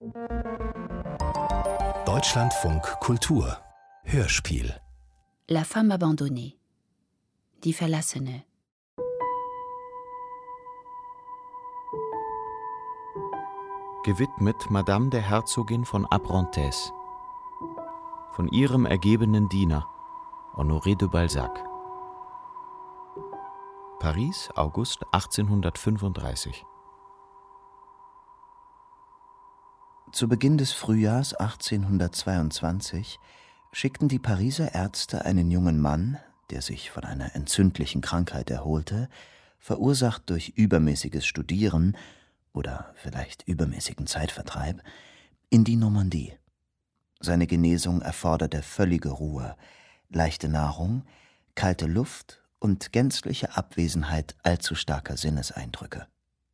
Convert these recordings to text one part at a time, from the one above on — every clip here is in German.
Deutschlandfunk Kultur Hörspiel La femme abandonnée. Die Verlassene. Gewidmet Madame der Herzogin von Abrantes. Von ihrem ergebenen Diener, Honoré de Balzac. Paris, August 1835. Zu Beginn des Frühjahrs 1822 schickten die Pariser Ärzte einen jungen Mann, der sich von einer entzündlichen Krankheit erholte, verursacht durch übermäßiges Studieren oder vielleicht übermäßigen Zeitvertreib, in die Normandie. Seine Genesung erforderte völlige Ruhe, leichte Nahrung, kalte Luft und gänzliche Abwesenheit allzu starker Sinneseindrücke.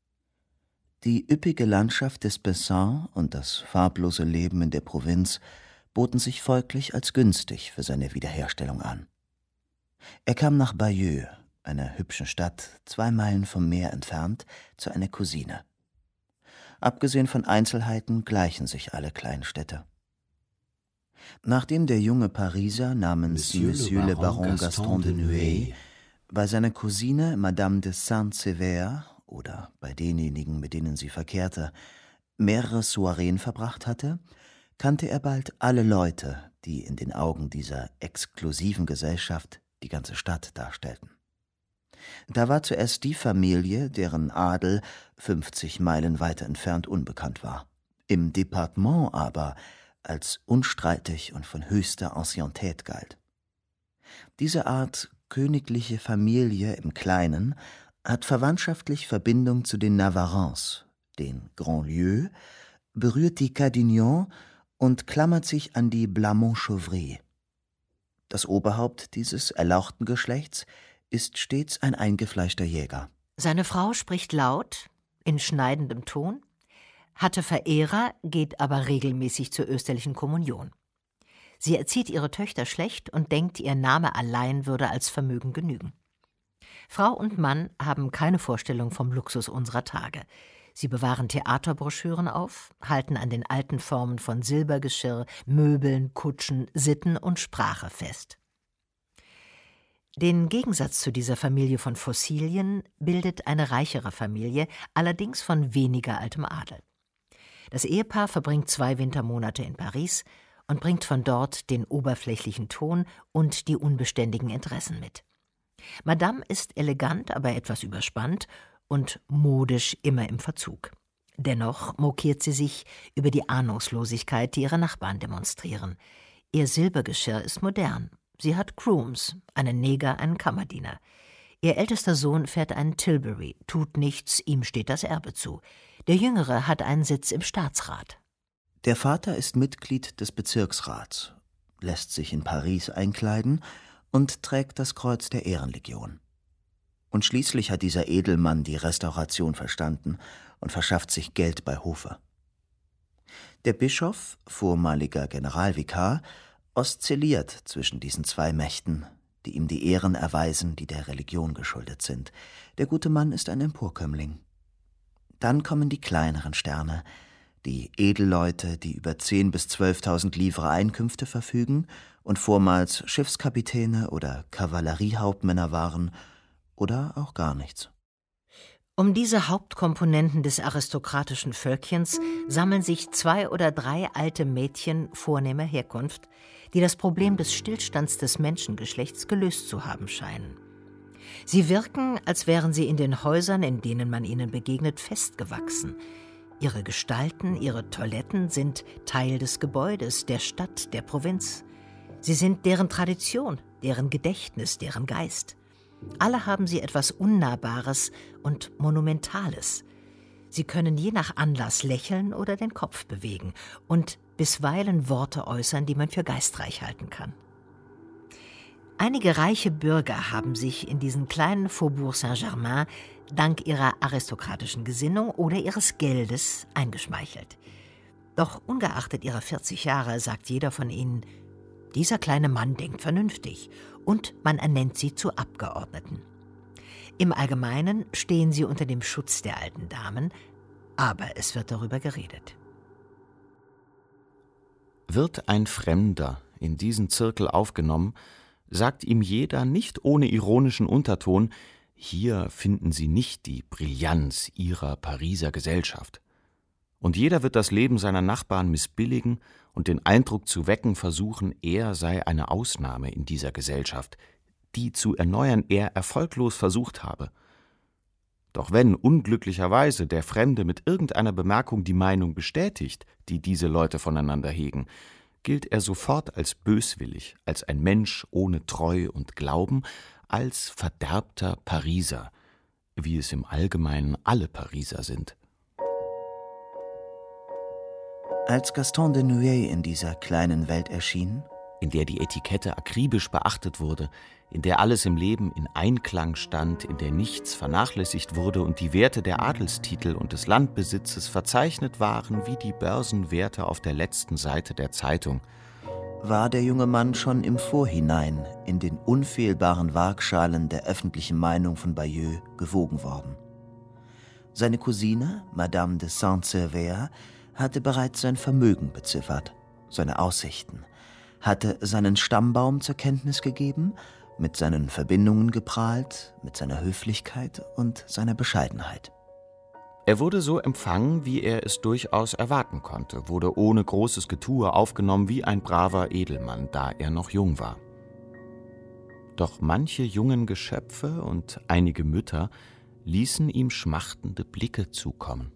Die üppige Landschaft des Bessin und das farblose Leben in der Provinz boten sich folglich als günstig für seine Wiederherstellung an. Er kam nach Bayeux, einer hübschen Stadt 2 Meilen vom Meer entfernt, zu einer Cousine. Abgesehen von Einzelheiten gleichen sich alle kleinen Städte. Nachdem der junge Pariser namens Monsieur le Baron Gaston de Nueil bei seiner Cousine Madame de Saint-Sever oder bei denjenigen, mit denen sie verkehrte, mehrere Soireen verbracht hatte, kannte er bald alle Leute, die in den Augen dieser exklusiven Gesellschaft die ganze Stadt darstellten. Da war zuerst die Familie, deren Adel 50 Meilen weiter entfernt unbekannt war, im Departement aber als unstreitig und von höchster Anciennetät galt. Diese Art königliche Familie im Kleinen hat verwandtschaftlich Verbindung zu den Navarrans, den Grandlieu, berührt die Cadignan und klammert sich an die Blamont-Chauvry. Das Oberhaupt dieses erlauchten Geschlechts ist stets ein eingefleischter Jäger. Seine Frau spricht laut, in schneidendem Ton, hatte Verehrer, geht aber regelmäßig zur österlichen Kommunion. Sie erzieht ihre Töchter schlecht und denkt, ihr Name allein würde als Vermögen genügen. Frau und Mann haben keine Vorstellung vom Luxus unserer Tage. Sie bewahren Theaterbroschüren auf, halten an den alten Formen von Silbergeschirr, Möbeln, Kutschen, Sitten und Sprache fest. Den Gegensatz zu dieser Familie von Fossilien bildet eine reichere Familie, allerdings von weniger altem Adel. Das Ehepaar verbringt 2 Wintermonate in Paris und bringt von dort den oberflächlichen Ton und die unbeständigen Interessen mit. Madame ist elegant, aber etwas überspannt und modisch immer im Verzug. Dennoch mokiert sie sich über die Ahnungslosigkeit, die ihre Nachbarn demonstrieren. Ihr Silbergeschirr ist modern. Sie hat Grooms, einen Neger, einen Kammerdiener. Ihr ältester Sohn fährt einen Tilbury, tut nichts, ihm steht das Erbe zu. Der Jüngere hat einen Sitz im Staatsrat. Der Vater ist Mitglied des Bezirksrats, lässt sich in Paris einkleiden und trägt das Kreuz der Ehrenlegion. Und schließlich hat dieser Edelmann die Restauration verstanden und verschafft sich Geld bei Hofe. Der Bischof, vormaliger Generalvikar, oszilliert zwischen diesen 2 Mächten, die ihm die Ehren erweisen, die der Religion geschuldet sind. Der gute Mann ist ein Emporkömmling. Dann kommen die kleineren Sterne, die Edelleute, die über 10.000 bis 12.000 Livres Einkünfte verfügen und vormals Schiffskapitäne oder Kavalleriehauptmänner waren oder auch gar nichts. Um diese Hauptkomponenten des aristokratischen Völkchens sammeln sich 2 oder 3 alte Mädchen vornehmer Herkunft, die das Problem des Stillstands des Menschengeschlechts gelöst zu haben scheinen. Sie wirken, als wären sie in den Häusern, in denen man ihnen begegnet, festgewachsen. Ihre Gestalten, ihre Toiletten sind Teil des Gebäudes, der Stadt, der Provinz. Sie sind deren Tradition, deren Gedächtnis, deren Geist. Alle haben sie etwas Unnahbares und Monumentales. Sie können je nach Anlass lächeln oder den Kopf bewegen und bisweilen Worte äußern, die man für geistreich halten kann. Einige reiche Bürger haben sich in diesen kleinen Faubourg Saint-Germain dank ihrer aristokratischen Gesinnung oder ihres Geldes eingeschmeichelt. Doch ungeachtet ihrer 40 Jahre sagt jeder von ihnen, dieser kleine Mann denkt vernünftig, und man ernennt sie zu Abgeordneten. Im Allgemeinen stehen sie unter dem Schutz der alten Damen, aber es wird darüber geredet. Wird ein Fremder in diesen Zirkel aufgenommen, sagt ihm jeder nicht ohne ironischen Unterton: Hier finden Sie nicht die Brillanz Ihrer Pariser Gesellschaft. Und jeder wird das Leben seiner Nachbarn missbilligen und den Eindruck zu wecken versuchen, er sei eine Ausnahme in dieser Gesellschaft, die zu erneuern er erfolglos versucht habe. Doch wenn unglücklicherweise der Fremde mit irgendeiner Bemerkung die Meinung bestätigt, die diese Leute voneinander hegen, gilt er sofort als böswillig, als ein Mensch ohne Treu und Glauben, als verderbter Pariser, wie es im Allgemeinen alle Pariser sind. Als Gaston de Nueil in dieser kleinen Welt erschien, in der die Etikette akribisch beachtet wurde, in der alles im Leben in Einklang stand, in der nichts vernachlässigt wurde und die Werte der Adelstitel und des Landbesitzes verzeichnet waren wie die Börsenwerte auf der letzten Seite der Zeitung, war der junge Mann schon im Vorhinein in den unfehlbaren Waagschalen der öffentlichen Meinung von Bayeux gewogen worden. Seine Cousine, Madame de Saint-Sever, hatte bereits sein Vermögen beziffert, seine Aussichten, hatte seinen Stammbaum zur Kenntnis gegeben, mit seinen Verbindungen geprahlt, mit seiner Höflichkeit und seiner Bescheidenheit. Er wurde so empfangen, wie er es durchaus erwarten konnte, wurde ohne großes Getue aufgenommen wie ein braver Edelmann, da er noch jung war. Doch manche jungen Geschöpfe und einige Mütter ließen ihm schmachtende Blicke zukommen.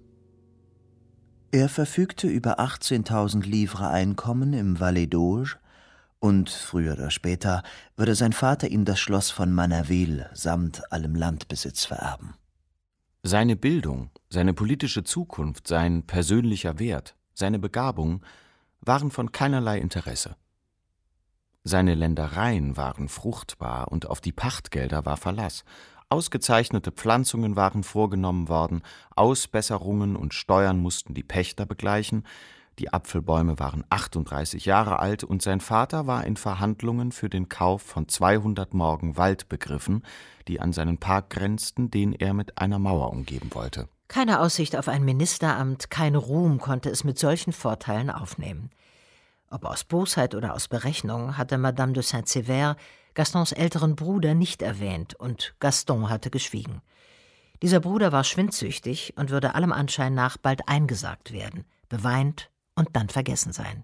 Er verfügte über 18.000 Livres Einkommen im Valais d'Auge und früher oder später würde sein Vater ihm das Schloss von Manerville samt allem Landbesitz vererben. Seine Bildung, seine politische Zukunft, sein persönlicher Wert, seine Begabung waren von keinerlei Interesse. Seine Ländereien waren fruchtbar und auf die Pachtgelder war Verlass. Ausgezeichnete Pflanzungen waren vorgenommen worden, Ausbesserungen und Steuern mussten die Pächter begleichen, die Apfelbäume waren 38 Jahre alt und sein Vater war in Verhandlungen für den Kauf von 200 Morgen Wald begriffen, die an seinen Park grenzten, den er mit einer Mauer umgeben wollte. Keine Aussicht auf ein Ministeramt, kein Ruhm konnte es mit solchen Vorteilen aufnehmen. Ob aus Bosheit oder aus Berechnung hatte Madame de Saint-Sever Gastons älteren Bruder nicht erwähnt und Gaston hatte geschwiegen. Dieser Bruder war schwindsüchtig und würde allem Anschein nach bald eingesargt werden, beweint und dann vergessen sein.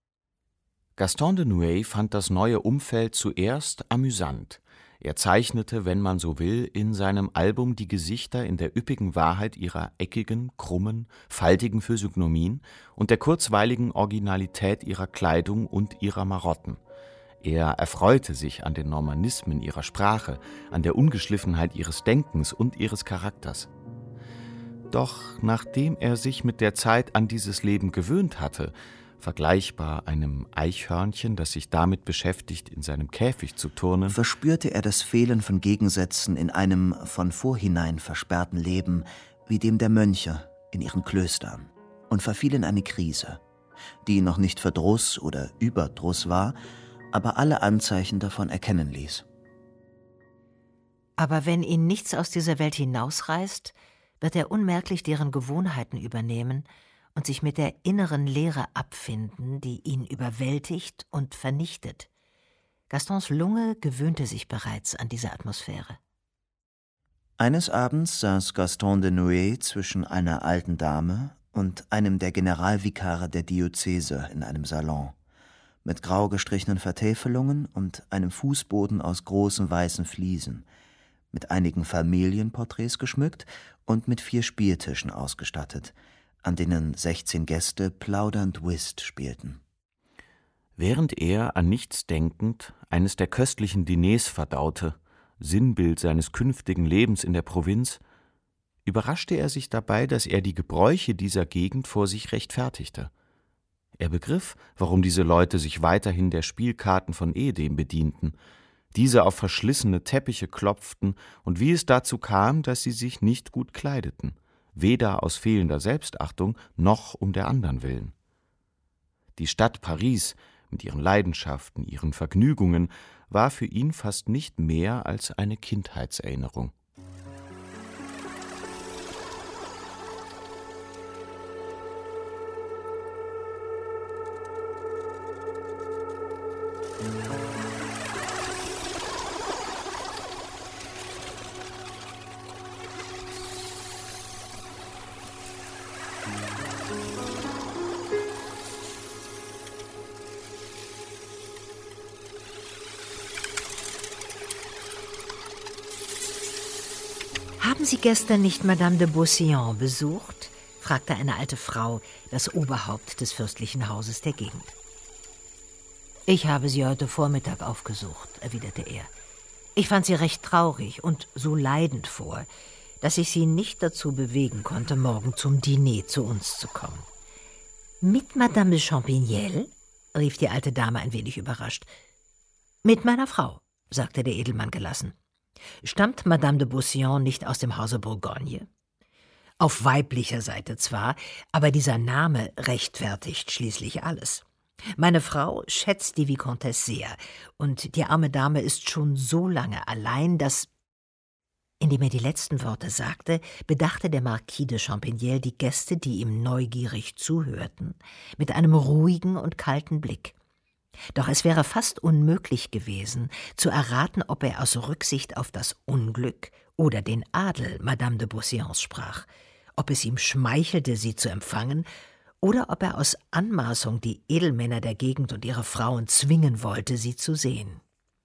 Gaston de Nueil fand das neue Umfeld zuerst amüsant. Er zeichnete, wenn man so will, in seinem Album die Gesichter in der üppigen Wahrheit ihrer eckigen, krummen, faltigen Physiognomien und der kurzweiligen Originalität ihrer Kleidung und ihrer Marotten. Er erfreute sich an den Normanismen ihrer Sprache, an der Ungeschliffenheit ihres Denkens und ihres Charakters. Doch nachdem er sich mit der Zeit an dieses Leben gewöhnt hatte, vergleichbar einem Eichhörnchen, das sich damit beschäftigt, in seinem Käfig zu turnen, verspürte er das Fehlen von Gegensätzen in einem von vorhinein versperrten Leben wie dem der Mönche in ihren Klöstern und verfiel in eine Krise, die noch nicht Verdruss oder Überdruss war, aber alle Anzeichen davon erkennen ließ. Aber wenn ihn nichts aus dieser Welt hinausreißt, wird er unmerklich deren Gewohnheiten übernehmen und sich mit der inneren Leere abfinden, die ihn überwältigt und vernichtet. Gastons Lunge gewöhnte sich bereits an diese Atmosphäre. Eines Abends saß Gaston de Nueil zwischen einer alten Dame und einem der Generalvikare der Diözese in einem Salon, mit grau gestrichenen Vertäfelungen und einem Fußboden aus großen weißen Fliesen, mit einigen Familienporträts geschmückt und mit 4 Spieltischen ausgestattet, an denen 16 Gäste plaudernd Whist spielten. Während er, an nichts denkend, eines der köstlichen Diners verdaute, Sinnbild seines künftigen Lebens in der Provinz, überraschte er sich dabei, dass er die Gebräuche dieser Gegend vor sich rechtfertigte. Er begriff, warum diese Leute sich weiterhin der Spielkarten von ehedem bedienten, diese auf verschlissene Teppiche klopften und wie es dazu kam, dass sie sich nicht gut kleideten, weder aus fehlender Selbstachtung noch um der anderen willen. Die Stadt Paris mit ihren Leidenschaften, ihren Vergnügungen war für ihn fast nicht mehr als eine Kindheitserinnerung. Haben Sie gestern nicht Madame de Beauséant besucht?, fragte eine alte Frau, das Oberhaupt des fürstlichen Hauses der Gegend. »Ich habe sie heute Vormittag aufgesucht«, erwiderte er. »Ich fand sie recht traurig und so leidend vor, dass ich sie nicht dazu bewegen konnte, morgen zum Diner zu uns zu kommen.« »Mit Madame de Champignelles?«, rief die alte Dame ein wenig überrascht. »Mit meiner Frau«, sagte der Edelmann gelassen. »Stammt Madame de Beauséant nicht aus dem Hause Bourgogne?« »Auf weiblicher Seite zwar, aber dieser Name rechtfertigt schließlich alles. Meine Frau schätzt die Vicomtesse sehr, und die arme Dame ist schon so lange allein, dass...« Indem er die letzten Worte sagte, bedachte der Marquis de Champignelles die Gäste, die ihm neugierig zuhörten, mit einem ruhigen und kalten Blick. Doch es wäre fast unmöglich gewesen, zu erraten, ob er aus Rücksicht auf das Unglück oder den Adel Madame de Beauséants sprach, ob es ihm schmeichelte, sie zu empfangen, oder ob er aus Anmaßung die Edelmänner der Gegend und ihre Frauen zwingen wollte, sie zu sehen.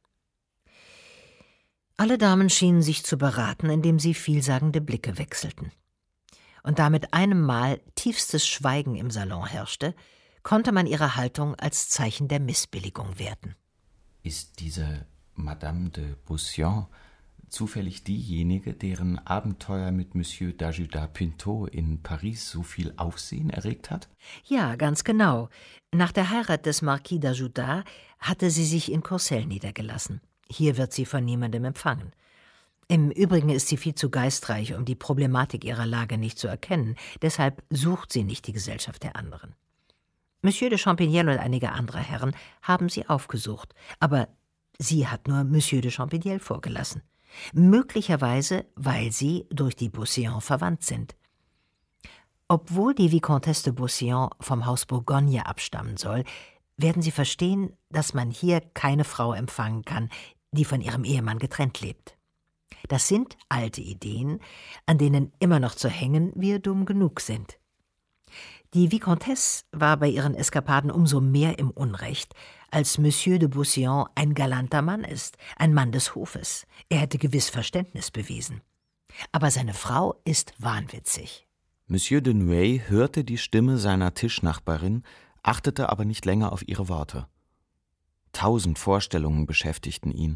Alle Damen schienen sich zu beraten, indem sie vielsagende Blicke wechselten. Und da mit einem Mal tiefstes Schweigen im Salon herrschte, konnte man ihre Haltung als Zeichen der Missbilligung werten. Ist diese Madame de Beauséant zufällig diejenige, deren Abenteuer mit Monsieur d'Ajuda-Pinto in Paris so viel Aufsehen erregt hat? Ja, ganz genau. Nach der Heirat des Marquis d'Ajuda hatte sie sich in Courcelles niedergelassen. Hier wird sie von niemandem empfangen. Im Übrigen ist sie viel zu geistreich, um die Problematik ihrer Lage nicht zu erkennen. Deshalb sucht sie nicht die Gesellschaft der anderen. Monsieur de Champignelles und einige andere Herren haben sie aufgesucht, aber sie hat nur Monsieur de Champignelles vorgelassen. Möglicherweise, weil sie durch die Beauséant verwandt sind. Obwohl die Vicomtesse de Beauséant vom Haus Bourgogne abstammen soll, werden Sie verstehen, dass man hier keine Frau empfangen kann, die von ihrem Ehemann getrennt lebt. Das sind alte Ideen, an denen immer noch zu hängen wir dumm genug sind. Die Vicomtesse war bei ihren Eskapaden umso mehr im Unrecht, als Monsieur de Beauséant ein galanter Mann ist, ein Mann des Hofes. Er hätte gewiss Verständnis bewiesen. Aber seine Frau ist wahnwitzig. Monsieur de Nueil hörte die Stimme seiner Tischnachbarin, achtete aber nicht länger auf ihre Worte. 1000 Vorstellungen beschäftigten ihn.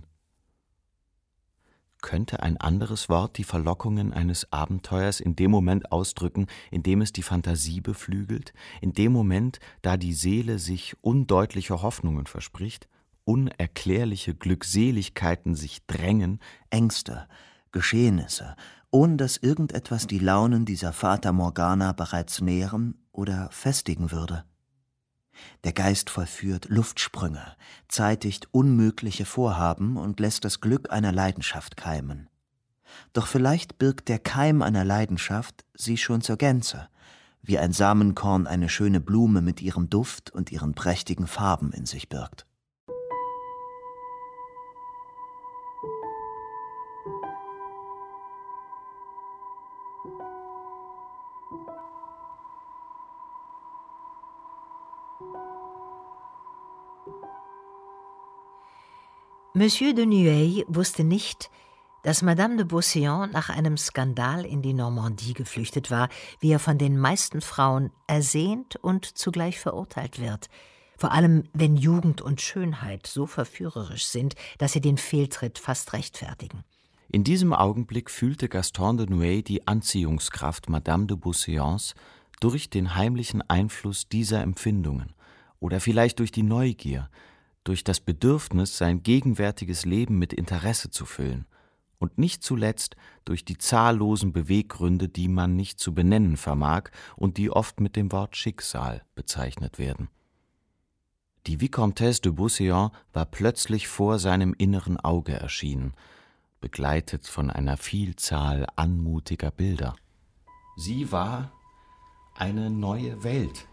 Könnte ein anderes Wort die Verlockungen eines Abenteuers in dem Moment ausdrücken, in dem es die Fantasie beflügelt, in dem Moment, da die Seele sich undeutliche Hoffnungen verspricht, unerklärliche Glückseligkeiten sich drängen, Ängste, Geschehnisse, ohne dass irgendetwas die Launen dieser Fata Morgana bereits nähren oder festigen würde. Der Geist vollführt Luftsprünge, zeitigt unmögliche Vorhaben und lässt das Glück einer Leidenschaft keimen. Doch vielleicht birgt der Keim einer Leidenschaft sie schon zur Gänze, wie ein Samenkorn eine schöne Blume mit ihrem Duft und ihren prächtigen Farben in sich birgt. Monsieur de Nueil wusste nicht, dass Madame de Beauséant nach einem Skandal in die Normandie geflüchtet war, wie er von den meisten Frauen ersehnt und zugleich verurteilt wird, vor allem wenn Jugend und Schönheit so verführerisch sind, dass sie den Fehltritt fast rechtfertigen. In diesem Augenblick fühlte Gaston de Nueil die Anziehungskraft Madame de Beauséants durch den heimlichen Einfluss dieser Empfindungen oder vielleicht durch die Neugier, durch das Bedürfnis, sein gegenwärtiges Leben mit Interesse zu füllen und nicht zuletzt durch die zahllosen Beweggründe, die man nicht zu benennen vermag und die oft mit dem Wort Schicksal bezeichnet werden. Die Vicomtesse de Beauséant war plötzlich vor seinem inneren Auge erschienen, begleitet von einer Vielzahl anmutiger Bilder. Sie war eine neue Welt.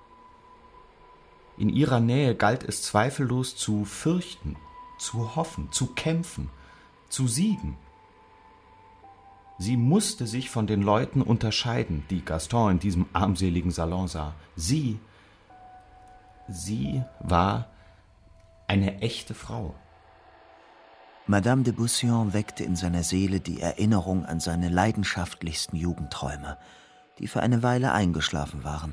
In ihrer Nähe galt es zweifellos zu fürchten, zu hoffen, zu kämpfen, zu siegen. Sie musste sich von den Leuten unterscheiden, die Gaston in diesem armseligen Salon sah. Sie war eine echte Frau. Madame de Beauseant weckte in seiner Seele die Erinnerung an seine leidenschaftlichsten Jugendträume, die für eine Weile eingeschlafen waren.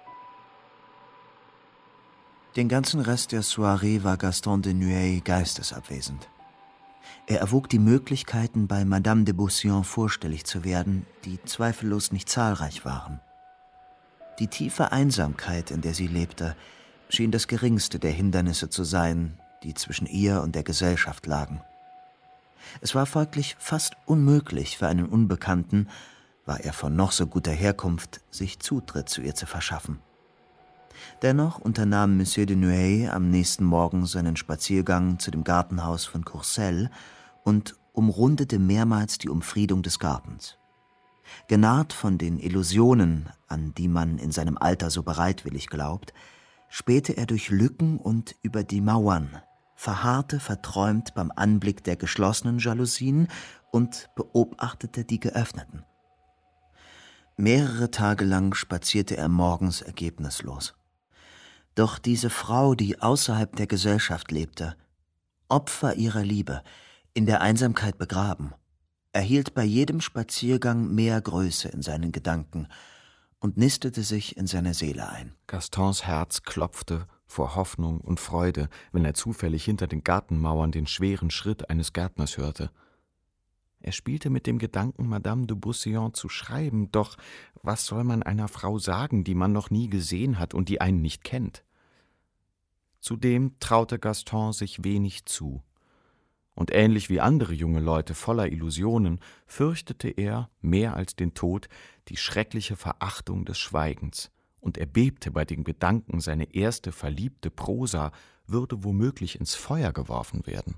Den ganzen Rest der Soirée war Gaston de Nueil geistesabwesend. Er erwog die Möglichkeiten, bei Madame de Beauseant vorstellig zu werden, die zweifellos nicht zahlreich waren. Die tiefe Einsamkeit, in der sie lebte, schien das geringste der Hindernisse zu sein, die zwischen ihr und der Gesellschaft lagen. Es war folglich fast unmöglich für einen Unbekannten, war er von noch so guter Herkunft, sich Zutritt zu ihr zu verschaffen. Dennoch unternahm Monsieur de Nueil am nächsten Morgen seinen Spaziergang zu dem Gartenhaus von Courcelles und umrundete mehrmals die Umfriedung des Gartens. Genarrt von den Illusionen, an die man in seinem Alter so bereitwillig glaubt, spähte er durch Lücken und über die Mauern, verharrte verträumt beim Anblick der geschlossenen Jalousien und beobachtete die geöffneten. Mehrere Tage lang spazierte er morgens ergebnislos. Doch diese Frau, die außerhalb der Gesellschaft lebte, Opfer ihrer Liebe, in der Einsamkeit begraben, erhielt bei jedem Spaziergang mehr Größe in seinen Gedanken und nistete sich in seiner Seele ein. Gastons Herz klopfte vor Hoffnung und Freude, wenn er zufällig hinter den Gartenmauern den schweren Schritt eines Gärtners hörte. Er spielte mit dem Gedanken, Madame de Beauseant zu schreiben, doch was soll man einer Frau sagen, die man noch nie gesehen hat und die einen nicht kennt? Zudem traute Gaston sich wenig zu. Und ähnlich wie andere junge Leute voller Illusionen fürchtete er, mehr als den Tod, die schreckliche Verachtung des Schweigens, und er bebte bei dem Gedanken, seine erste verliebte Prosa würde womöglich ins Feuer geworfen werden.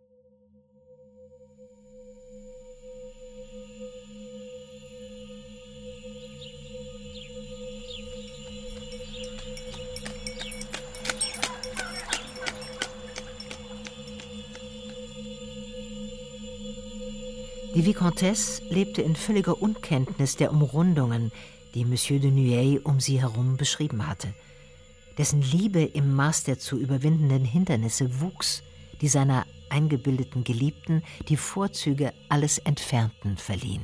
Die Vicomtesse lebte in völliger Unkenntnis der Umrundungen, die Monsieur de Nueil um sie herum beschrieben hatte. Dessen Liebe im Maß der zu überwindenden Hindernisse wuchs, die seiner eingebildeten Geliebten die Vorzüge alles Entfernten verliehen.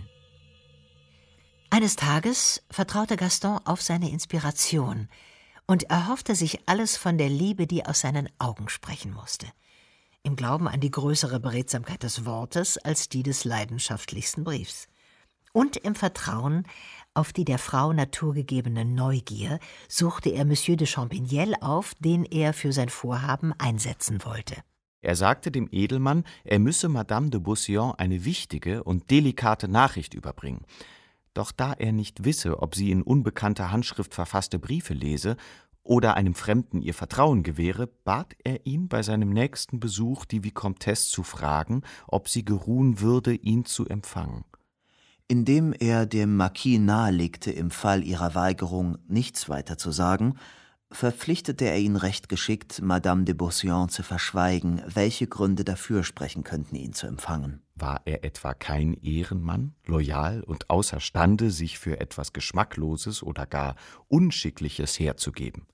Eines Tages vertraute Gaston auf seine Inspiration und erhoffte sich alles von der Liebe, die aus seinen Augen sprechen musste. Im Glauben an die größere Beredsamkeit des Wortes als die des leidenschaftlichsten Briefs. Und im Vertrauen auf die der Frau naturgegebene Neugier suchte er Monsieur de Champignelles auf, den er für sein Vorhaben einsetzen wollte. Er sagte dem Edelmann, er müsse Madame de Beauseant eine wichtige und delikate Nachricht überbringen. Doch da er nicht wisse, ob sie in unbekannter Handschrift verfasste Briefe lese oder einem Fremden ihr Vertrauen gewähre, bat er ihn, bei seinem nächsten Besuch die Vicomtesse zu fragen, ob sie geruhen würde, ihn zu empfangen. Indem er dem Marquis nahelegte, im Fall ihrer Weigerung nichts weiter zu sagen, verpflichtete er ihn recht geschickt, Madame de Beauseant zu verschweigen, welche Gründe dafür sprechen könnten, ihn zu empfangen. War er etwa kein Ehrenmann, loyal und außerstande, sich für etwas Geschmackloses oder gar Unschickliches herzugeben?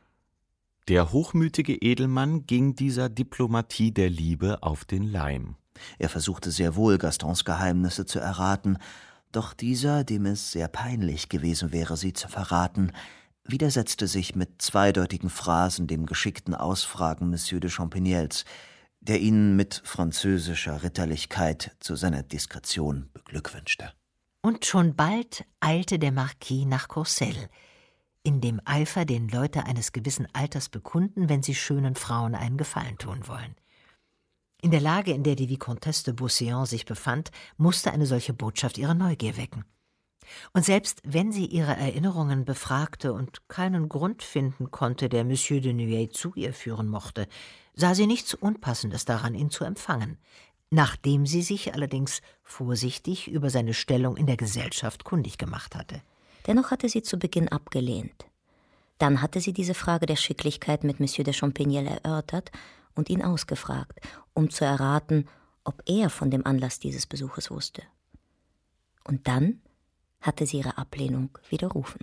Der hochmütige Edelmann ging dieser Diplomatie der Liebe auf den Leim. Er versuchte sehr wohl, Gastons Geheimnisse zu erraten, doch dieser, dem es sehr peinlich gewesen wäre, sie zu verraten, widersetzte sich mit zweideutigen Phrasen dem geschickten Ausfragen Monsieur de Champignelles, der ihn mit französischer Ritterlichkeit zu seiner Diskretion beglückwünschte. Und schon bald eilte der Marquis nach Courcelles, in dem Eifer, den Leute eines gewissen Alters bekunden, wenn sie schönen Frauen einen Gefallen tun wollen. In der Lage, in der die Vicomtesse de Beauseant sich befand, musste eine solche Botschaft ihre Neugier wecken. Und selbst wenn sie ihre Erinnerungen befragte und keinen Grund finden konnte, der Monsieur de Nueil zu ihr führen mochte, sah sie nichts Unpassendes daran, ihn zu empfangen, nachdem sie sich allerdings vorsichtig über seine Stellung in der Gesellschaft kundig gemacht hatte. Dennoch hatte sie zu Beginn abgelehnt. Dann hatte sie diese Frage der Schicklichkeit mit Monsieur de Champignelles erörtert und ihn ausgefragt, um zu erraten, ob er von dem Anlass dieses Besuches wusste. Und dann hatte sie ihre Ablehnung widerrufen.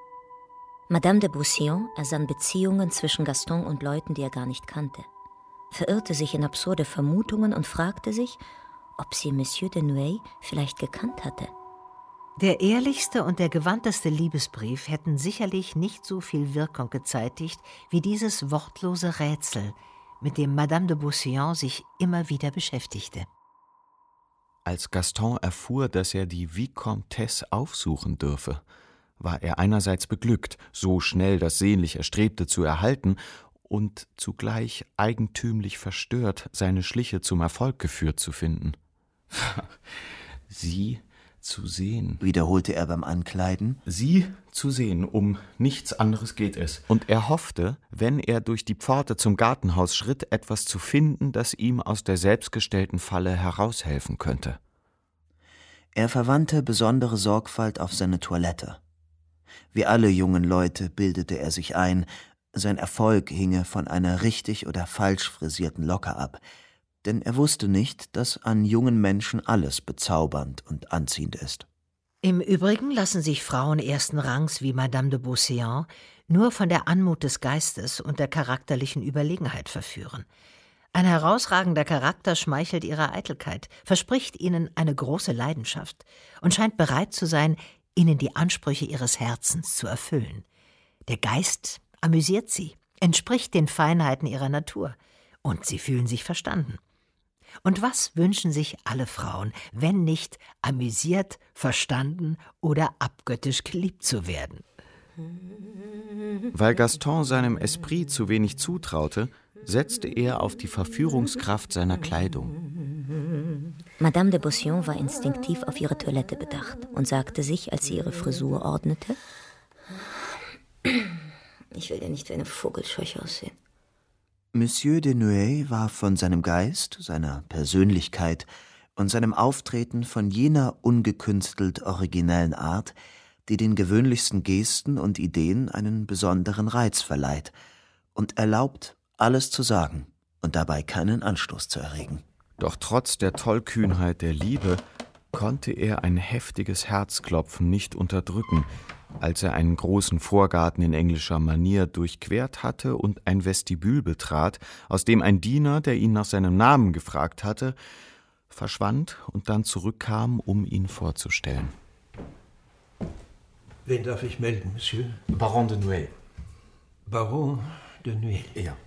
Madame de Beauseant ersann Beziehungen zwischen Gaston und Leuten, die er gar nicht kannte. verirrte sich in absurde Vermutungen und fragte sich, ob sie Monsieur de Nueil vielleicht gekannt hatte. Der ehrlichste und der gewandteste Liebesbrief hätten sicherlich nicht so viel Wirkung gezeitigt wie dieses wortlose Rätsel, mit dem Madame de Beauséant sich immer wieder beschäftigte. Als Gaston erfuhr, dass er die Vicomtesse aufsuchen dürfe, war er einerseits beglückt, so schnell das sehnlich Erstrebte zu erhalten, und zugleich eigentümlich verstört, seine Schliche zum Erfolg geführt zu finden. Sie zu sehen, wiederholte er beim Ankleiden. Sie zu sehen, um nichts anderes geht es. Und er hoffte, wenn er durch die Pforte zum Gartenhaus schritt, etwas zu finden, das ihm aus der selbstgestellten Falle heraushelfen könnte. Er verwandte besondere Sorgfalt auf seine Toilette. Wie alle jungen Leute bildete er sich ein, sein Erfolg hinge von einer richtig oder falsch frisierten Locke ab, denn er wusste nicht, dass an jungen Menschen alles bezaubernd und anziehend ist. Im Übrigen lassen sich Frauen ersten Rangs wie Madame de Beauséant nur von der Anmut des Geistes und der charakterlichen Überlegenheit verführen. Ein herausragender Charakter schmeichelt ihrer Eitelkeit, verspricht ihnen eine große Leidenschaft und scheint bereit zu sein, ihnen die Ansprüche ihres Herzens zu erfüllen. Der Geist amüsiert sie, entspricht den Feinheiten ihrer Natur, und sie fühlen sich verstanden. Und was wünschen sich alle Frauen, wenn nicht amüsiert, verstanden oder abgöttisch geliebt zu werden? Weil Gaston seinem Esprit zu wenig zutraute, setzte er auf die Verführungskraft seiner Kleidung. Madame de Beauséant war instinktiv auf ihre Toilette bedacht und sagte sich, als sie ihre Frisur ordnete: Ich will ja nicht wie eine Vogelscheuche aussehen. Monsieur de Nueil war von seinem Geist, seiner Persönlichkeit und seinem Auftreten von jener ungekünstelt originellen Art, die den gewöhnlichsten Gesten und Ideen einen besonderen Reiz verleiht und erlaubt, alles zu sagen und dabei keinen Anstoß zu erregen. Doch trotz der Tollkühnheit der Liebe konnte er ein heftiges Herzklopfen nicht unterdrücken, als er einen großen Vorgarten in englischer Manier durchquert hatte und ein Vestibül betrat, aus dem ein Diener, der ihn nach seinem Namen gefragt hatte, verschwand und dann zurückkam, um ihn vorzustellen. Wen darf ich melden, Monsieur? Baron de Nueil. Baron de Nueil. Ja.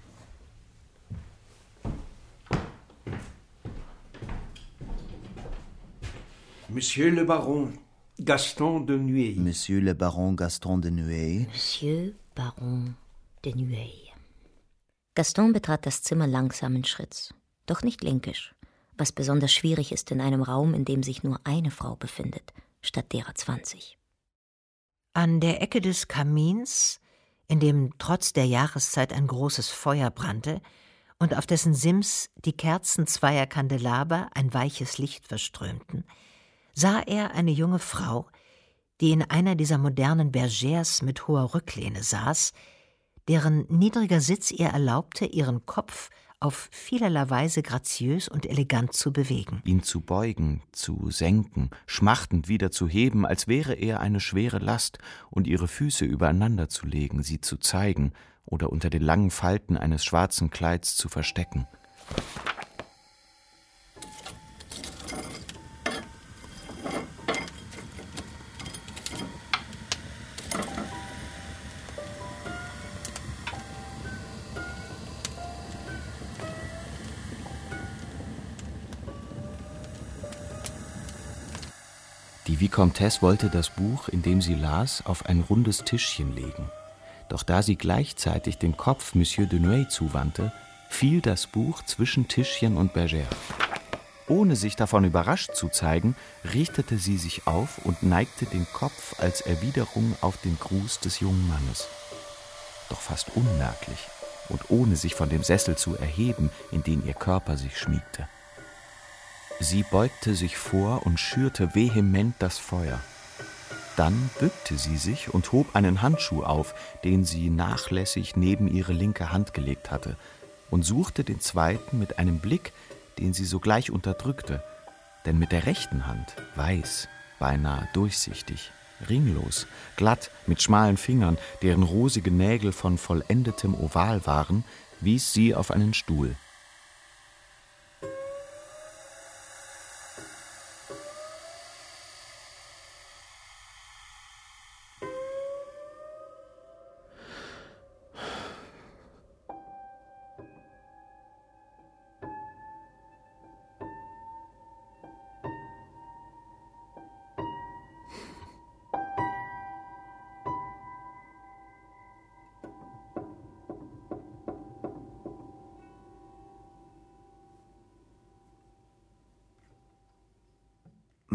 Monsieur le Baron Gaston de Nueil. Monsieur le Baron Gaston de Nueil. Monsieur Baron de Nueil. Gaston betrat das Zimmer langsamen Schritts, doch nicht linkisch, was besonders schwierig ist in einem Raum, in dem sich nur eine Frau befindet, statt derer 20. An der Ecke des Kamins, in dem trotz der Jahreszeit ein großes Feuer brannte und auf dessen Sims die Kerzen zweier Kandelaber ein weiches Licht verströmten, sah er eine junge Frau, die in einer dieser modernen Bergères mit hoher Rücklehne saß, deren niedriger Sitz ihr erlaubte, ihren Kopf auf vielerlei Weise graziös und elegant zu bewegen. Ihn zu beugen, zu senken, schmachtend wieder zu heben, als wäre er eine schwere Last, und ihre Füße übereinander zu legen, sie zu zeigen oder unter den langen Falten eines schwarzen Kleids zu verstecken. Die Vicomtesse wollte das Buch, in dem sie las, auf ein rundes Tischchen legen. Doch da sie gleichzeitig den Kopf Monsieur de Nueil zuwandte, fiel das Buch zwischen Tischchen und Bergère. Ohne sich davon überrascht zu zeigen, richtete sie sich auf und neigte den Kopf als Erwiderung auf den Gruß des jungen Mannes. Doch fast unmerklich und ohne sich von dem Sessel zu erheben, in den ihr Körper sich schmiegte. Sie beugte sich vor und schürte vehement das Feuer. Dann bückte sie sich und hob einen Handschuh auf, den sie nachlässig neben ihre linke Hand gelegt hatte, und suchte den zweiten mit einem Blick, den sie sogleich unterdrückte, denn mit der rechten Hand, weiß, beinahe durchsichtig, ringlos, glatt, mit schmalen Fingern, deren rosige Nägel von vollendetem Oval waren, wies sie auf einen Stuhl.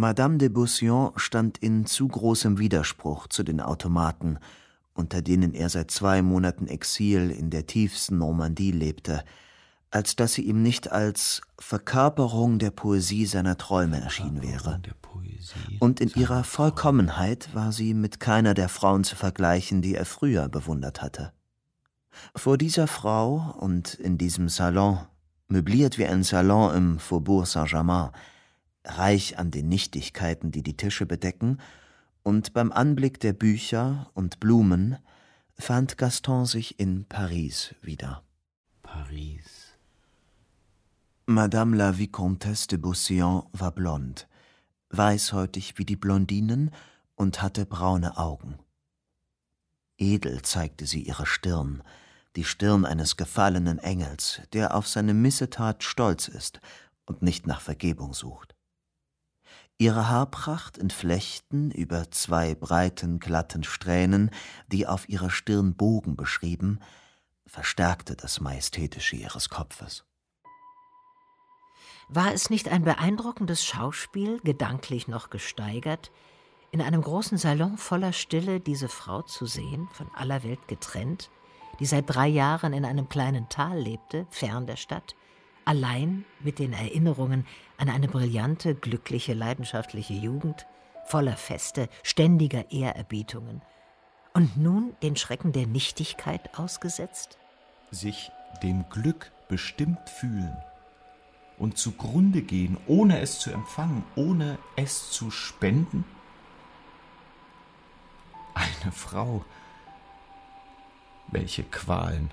Madame de Beaussion stand in zu großem Widerspruch zu den Automaten, unter denen er seit 2 Monaten Exil in der tiefsten Normandie lebte, als dass sie ihm nicht als Verkörperung der Poesie seiner Träume erschienen wäre. Und in ihrer Vollkommenheit war sie mit keiner der Frauen zu vergleichen, die er früher bewundert hatte. Vor dieser Frau und in diesem Salon, möbliert wie ein Salon im Faubourg Saint-Germain, reich an den Nichtigkeiten, die die Tische bedecken, und beim Anblick der Bücher und Blumen fand Gaston sich in Paris wieder. Paris. Madame la Vicomtesse de Beaussion war blond, weißhäutig wie die Blondinen und hatte braune Augen. Edel zeigte sie ihre Stirn, die Stirn eines gefallenen Engels, der auf seine Missetat stolz ist und nicht nach Vergebung sucht. Ihre Haarpracht in Flechten über 2 breiten, glatten Strähnen, die auf ihrer Stirn Bogen beschrieben, verstärkte das Majestätische ihres Kopfes. War es nicht ein beeindruckendes Schauspiel, gedanklich noch gesteigert, in einem großen Salon voller Stille diese Frau zu sehen, von aller Welt getrennt, die seit 3 Jahren in einem kleinen Tal lebte, fern der Stadt, allein mit den Erinnerungen an eine brillante, glückliche, leidenschaftliche Jugend, voller Feste, ständiger Ehrerbietungen, und nun den Schrecken der Nichtigkeit ausgesetzt? Sich dem Glück bestimmt fühlen und zugrunde gehen, ohne es zu empfangen, ohne es zu spenden? Eine Frau, welche Qualen!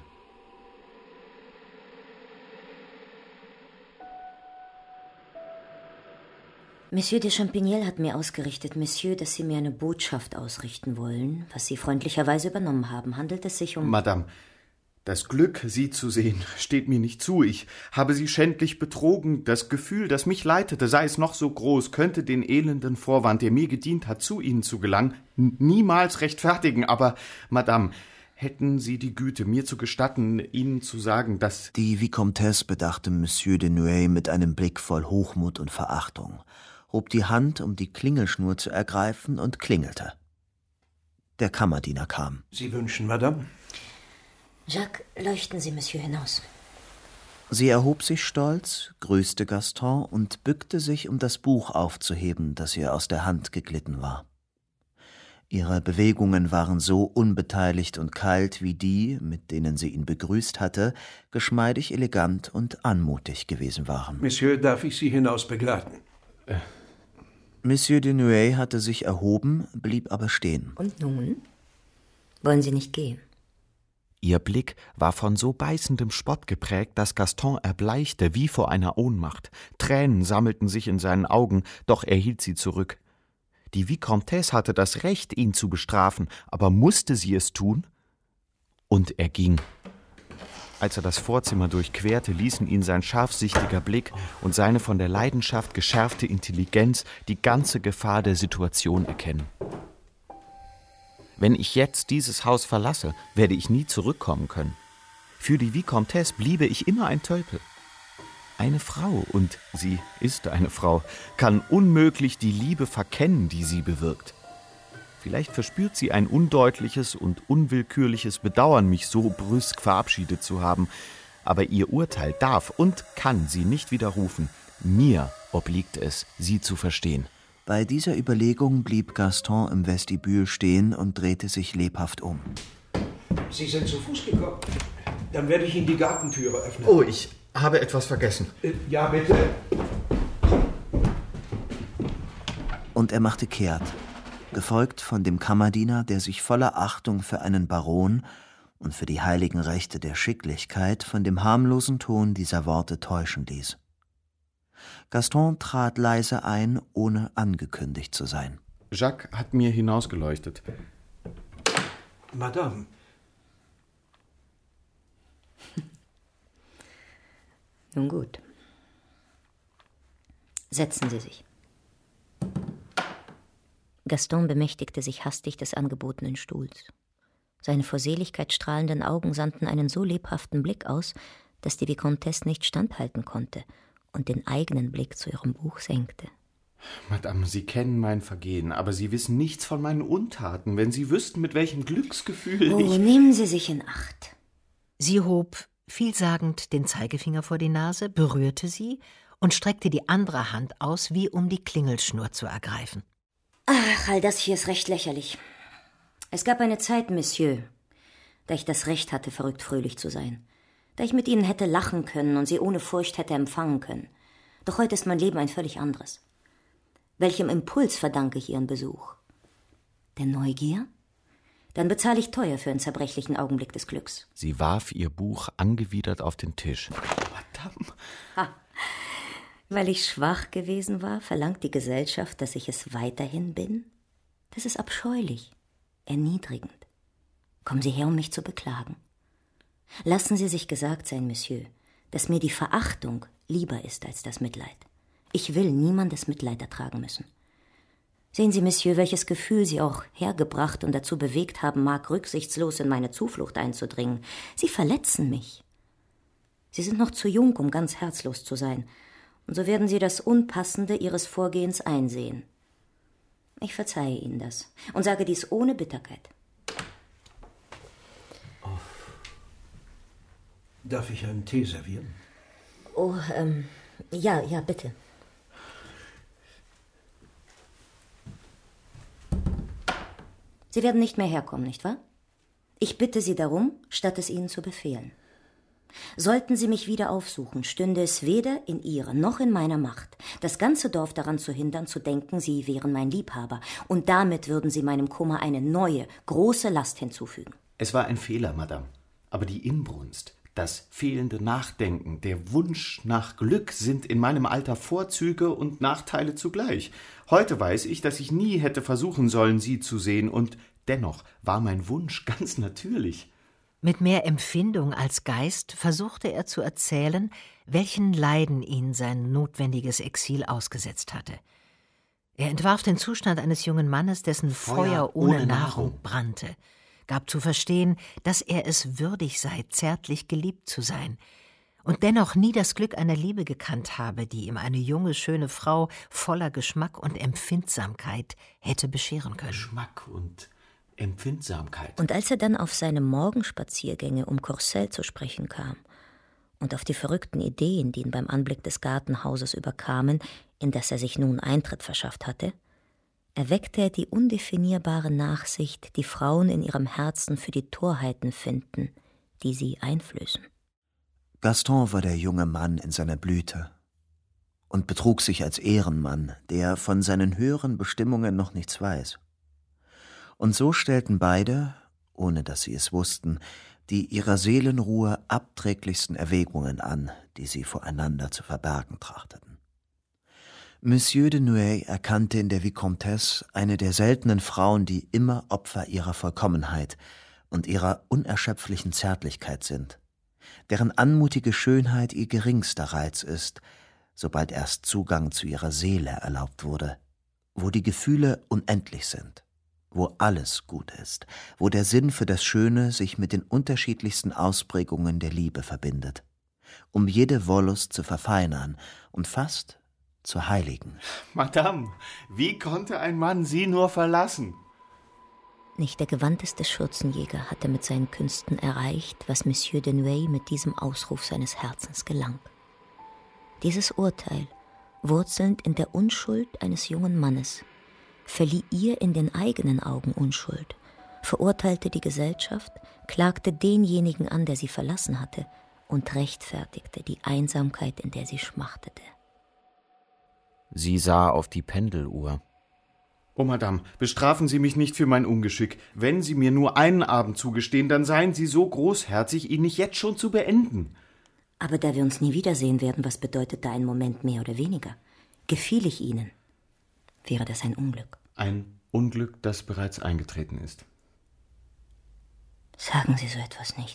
Monsieur de Champignelles hat mir ausgerichtet, Monsieur, dass Sie mir eine Botschaft ausrichten wollen, was Sie freundlicherweise übernommen haben. Handelt es sich um... Madame, das Glück, Sie zu sehen, steht mir nicht zu. Ich habe Sie schändlich betrogen. Das Gefühl, das mich leitete, sei es noch so groß, könnte den elenden Vorwand, der mir gedient hat, zu Ihnen zu gelangen, niemals rechtfertigen. Aber, Madame, hätten Sie die Güte, mir zu gestatten, Ihnen zu sagen, dass... Die Vicomtesse bedachte Monsieur de Nueil mit einem Blick voll Hochmut und Verachtung, hob die Hand, um die Klingelschnur zu ergreifen, und klingelte. Der Kammerdiener kam. Sie wünschen, Madame? Jacques, leuchten Sie Monsieur hinaus. Sie erhob sich stolz, grüßte Gaston und bückte sich, um das Buch aufzuheben, das ihr aus der Hand geglitten war. Ihre Bewegungen waren so unbeteiligt und kalt wie die, mit denen sie ihn begrüßt hatte, geschmeidig, elegant und anmutig gewesen waren. Monsieur, darf ich Sie hinaus begleiten? Monsieur de Nueil hatte sich erhoben, blieb aber stehen. Und nun? Wollen Sie nicht gehen? Ihr Blick war von so beißendem Spott geprägt, dass Gaston erbleichte wie vor einer Ohnmacht. Tränen sammelten sich in seinen Augen, doch er hielt sie zurück. Die Vicomtesse hatte das Recht, ihn zu bestrafen, aber musste sie es tun? Und er ging. Als er das Vorzimmer durchquerte, ließen ihn sein scharfsichtiger Blick und seine von der Leidenschaft geschärfte Intelligenz die ganze Gefahr der Situation erkennen. Wenn ich jetzt dieses Haus verlasse, werde ich nie zurückkommen können. Für die Vicomtesse bliebe ich immer ein Tölpel. Eine Frau, und sie ist eine Frau, kann unmöglich die Liebe verkennen, die sie bewirkt. Vielleicht verspürt sie ein undeutliches und unwillkürliches Bedauern, mich so brüsk verabschiedet zu haben, aber ihr Urteil darf und kann sie nicht widerrufen. Mir obliegt es, sie zu verstehen. Bei dieser Überlegung blieb Gaston im Vestibül stehen und drehte sich lebhaft um. Sie sind zu Fuß gekommen. Dann werde ich Ihnen die Gartentüre öffnen. Oh, ich habe etwas vergessen. Ja, bitte. Und er machte kehrt, gefolgt von dem Kammerdiener, der sich voller Achtung für einen Baron und für die heiligen Rechte der Schicklichkeit von dem harmlosen Ton dieser Worte täuschen ließ. Gaston trat leise ein, ohne angekündigt zu sein. Jacques hat mir hinausgeleuchtet. Madame. Nun gut. Setzen Sie sich. Gaston bemächtigte sich hastig des angebotenen Stuhls. Seine vor Seligkeit strahlenden Augen sandten einen so lebhaften Blick aus, dass die Vicomtesse nicht standhalten konnte und den eigenen Blick zu ihrem Buch senkte. Madame, Sie kennen mein Vergehen, aber Sie wissen nichts von meinen Untaten. Wenn Sie wüssten, mit welchem Glücksgefühl ich... Nehmen Sie sich in Acht. Sie hob vielsagend den Zeigefinger vor die Nase, berührte sie und streckte die andere Hand aus, wie um die Klingelschnur zu ergreifen. Ach, all das hier ist recht lächerlich. Es gab eine Zeit, Monsieur, da ich das Recht hatte, verrückt fröhlich zu sein. Da ich mit Ihnen hätte lachen können und Sie ohne Furcht hätte empfangen können. Doch heute ist mein Leben ein völlig anderes. Welchem Impuls verdanke ich Ihren Besuch? Der Neugier? Dann bezahle ich teuer für einen zerbrechlichen Augenblick des Glücks. Sie warf ihr Buch angewidert auf den Tisch. Madame. Weil ich schwach gewesen war, verlangt die Gesellschaft, dass ich es weiterhin bin? Das ist abscheulich, erniedrigend. Kommen Sie her, um mich zu beklagen. Lassen Sie sich gesagt sein, Monsieur, dass mir die Verachtung lieber ist als das Mitleid. Ich will niemandes Mitleid ertragen müssen. Sehen Sie, Monsieur, welches Gefühl Sie auch hergebracht und dazu bewegt haben mag, rücksichtslos in meine Zuflucht einzudringen. Sie verletzen mich. Sie sind noch zu jung, um ganz herzlos zu sein, und so werden Sie das Unpassende Ihres Vorgehens einsehen. Ich verzeihe Ihnen das und sage dies ohne Bitterkeit. Darf ich einen Tee servieren? Oh, ja, bitte. Sie werden nicht mehr herkommen, nicht wahr? Ich bitte Sie darum, statt es Ihnen zu befehlen. Sollten Sie mich wieder aufsuchen, stünde es weder in Ihrer noch in meiner Macht, das ganze Dorf daran zu hindern, zu denken, Sie wären mein Liebhaber, und damit würden Sie meinem Kummer eine neue, große Last hinzufügen. Es war ein Fehler, Madame, aber die Inbrunst, das fehlende Nachdenken, der Wunsch nach Glück sind in meinem Alter Vorzüge und Nachteile zugleich. Heute weiß ich, dass ich nie hätte versuchen sollen, Sie zu sehen, und dennoch war mein Wunsch ganz natürlich. Mit mehr Empfindung als Geist versuchte er zu erzählen, welchen Leiden ihn sein notwendiges Exil ausgesetzt hatte. Er entwarf den Zustand eines jungen Mannes, dessen Feuer ohne Nahrung brannte, gab zu verstehen, dass er es würdig sei, zärtlich geliebt zu sein und dennoch nie das Glück einer Liebe gekannt habe, die ihm eine junge, schöne Frau voller Geschmack und Empfindsamkeit hätte bescheren können. Geschmack und Empfindsamkeit. Und als er dann auf seine Morgenspaziergänge um Courcelles zu sprechen kam und auf die verrückten Ideen, die ihn beim Anblick des Gartenhauses überkamen, in das er sich nun Eintritt verschafft hatte, erweckte er die undefinierbare Nachsicht, die Frauen in ihrem Herzen für die Torheiten finden, die sie einflößen. Gaston war der junge Mann in seiner Blüte und betrug sich als Ehrenmann, der von seinen höheren Bestimmungen noch nichts weiß. Und so stellten beide, ohne dass sie es wussten, die ihrer Seelenruhe abträglichsten Erwägungen an, die sie voreinander zu verbergen trachteten. Monsieur de Nueil erkannte in der Vicomtesse eine der seltenen Frauen, die immer Opfer ihrer Vollkommenheit und ihrer unerschöpflichen Zärtlichkeit sind, deren anmutige Schönheit ihr geringster Reiz ist, sobald erst Zugang zu ihrer Seele erlaubt wurde, wo die Gefühle unendlich sind, wo alles gut ist, wo der Sinn für das Schöne sich mit den unterschiedlichsten Ausprägungen der Liebe verbindet, um jede Wollust zu verfeinern und fast zu heiligen. Madame, wie konnte ein Mann Sie nur verlassen? Nicht der gewandteste Schürzenjäger hatte mit seinen Künsten erreicht, was Monsieur de Nueil mit diesem Ausruf seines Herzens gelang. Dieses Urteil, wurzelnd in der Unschuld eines jungen Mannes, verlieh ihr in den eigenen Augen Unschuld, verurteilte die Gesellschaft, klagte denjenigen an, der sie verlassen hatte, und rechtfertigte die Einsamkeit, in der sie schmachtete. Sie sah auf die Pendeluhr. »Oh, Madame, bestrafen Sie mich nicht für mein Ungeschick. Wenn Sie mir nur einen Abend zugestehen, dann seien Sie so großherzig, ihn nicht jetzt schon zu beenden.« »Aber da wir uns nie wiedersehen werden, was bedeutet da ein Moment mehr oder weniger? Gefiel ich Ihnen, wäre das ein Unglück.« »Ein Unglück, das bereits eingetreten ist.« »Sagen Sie so etwas nicht.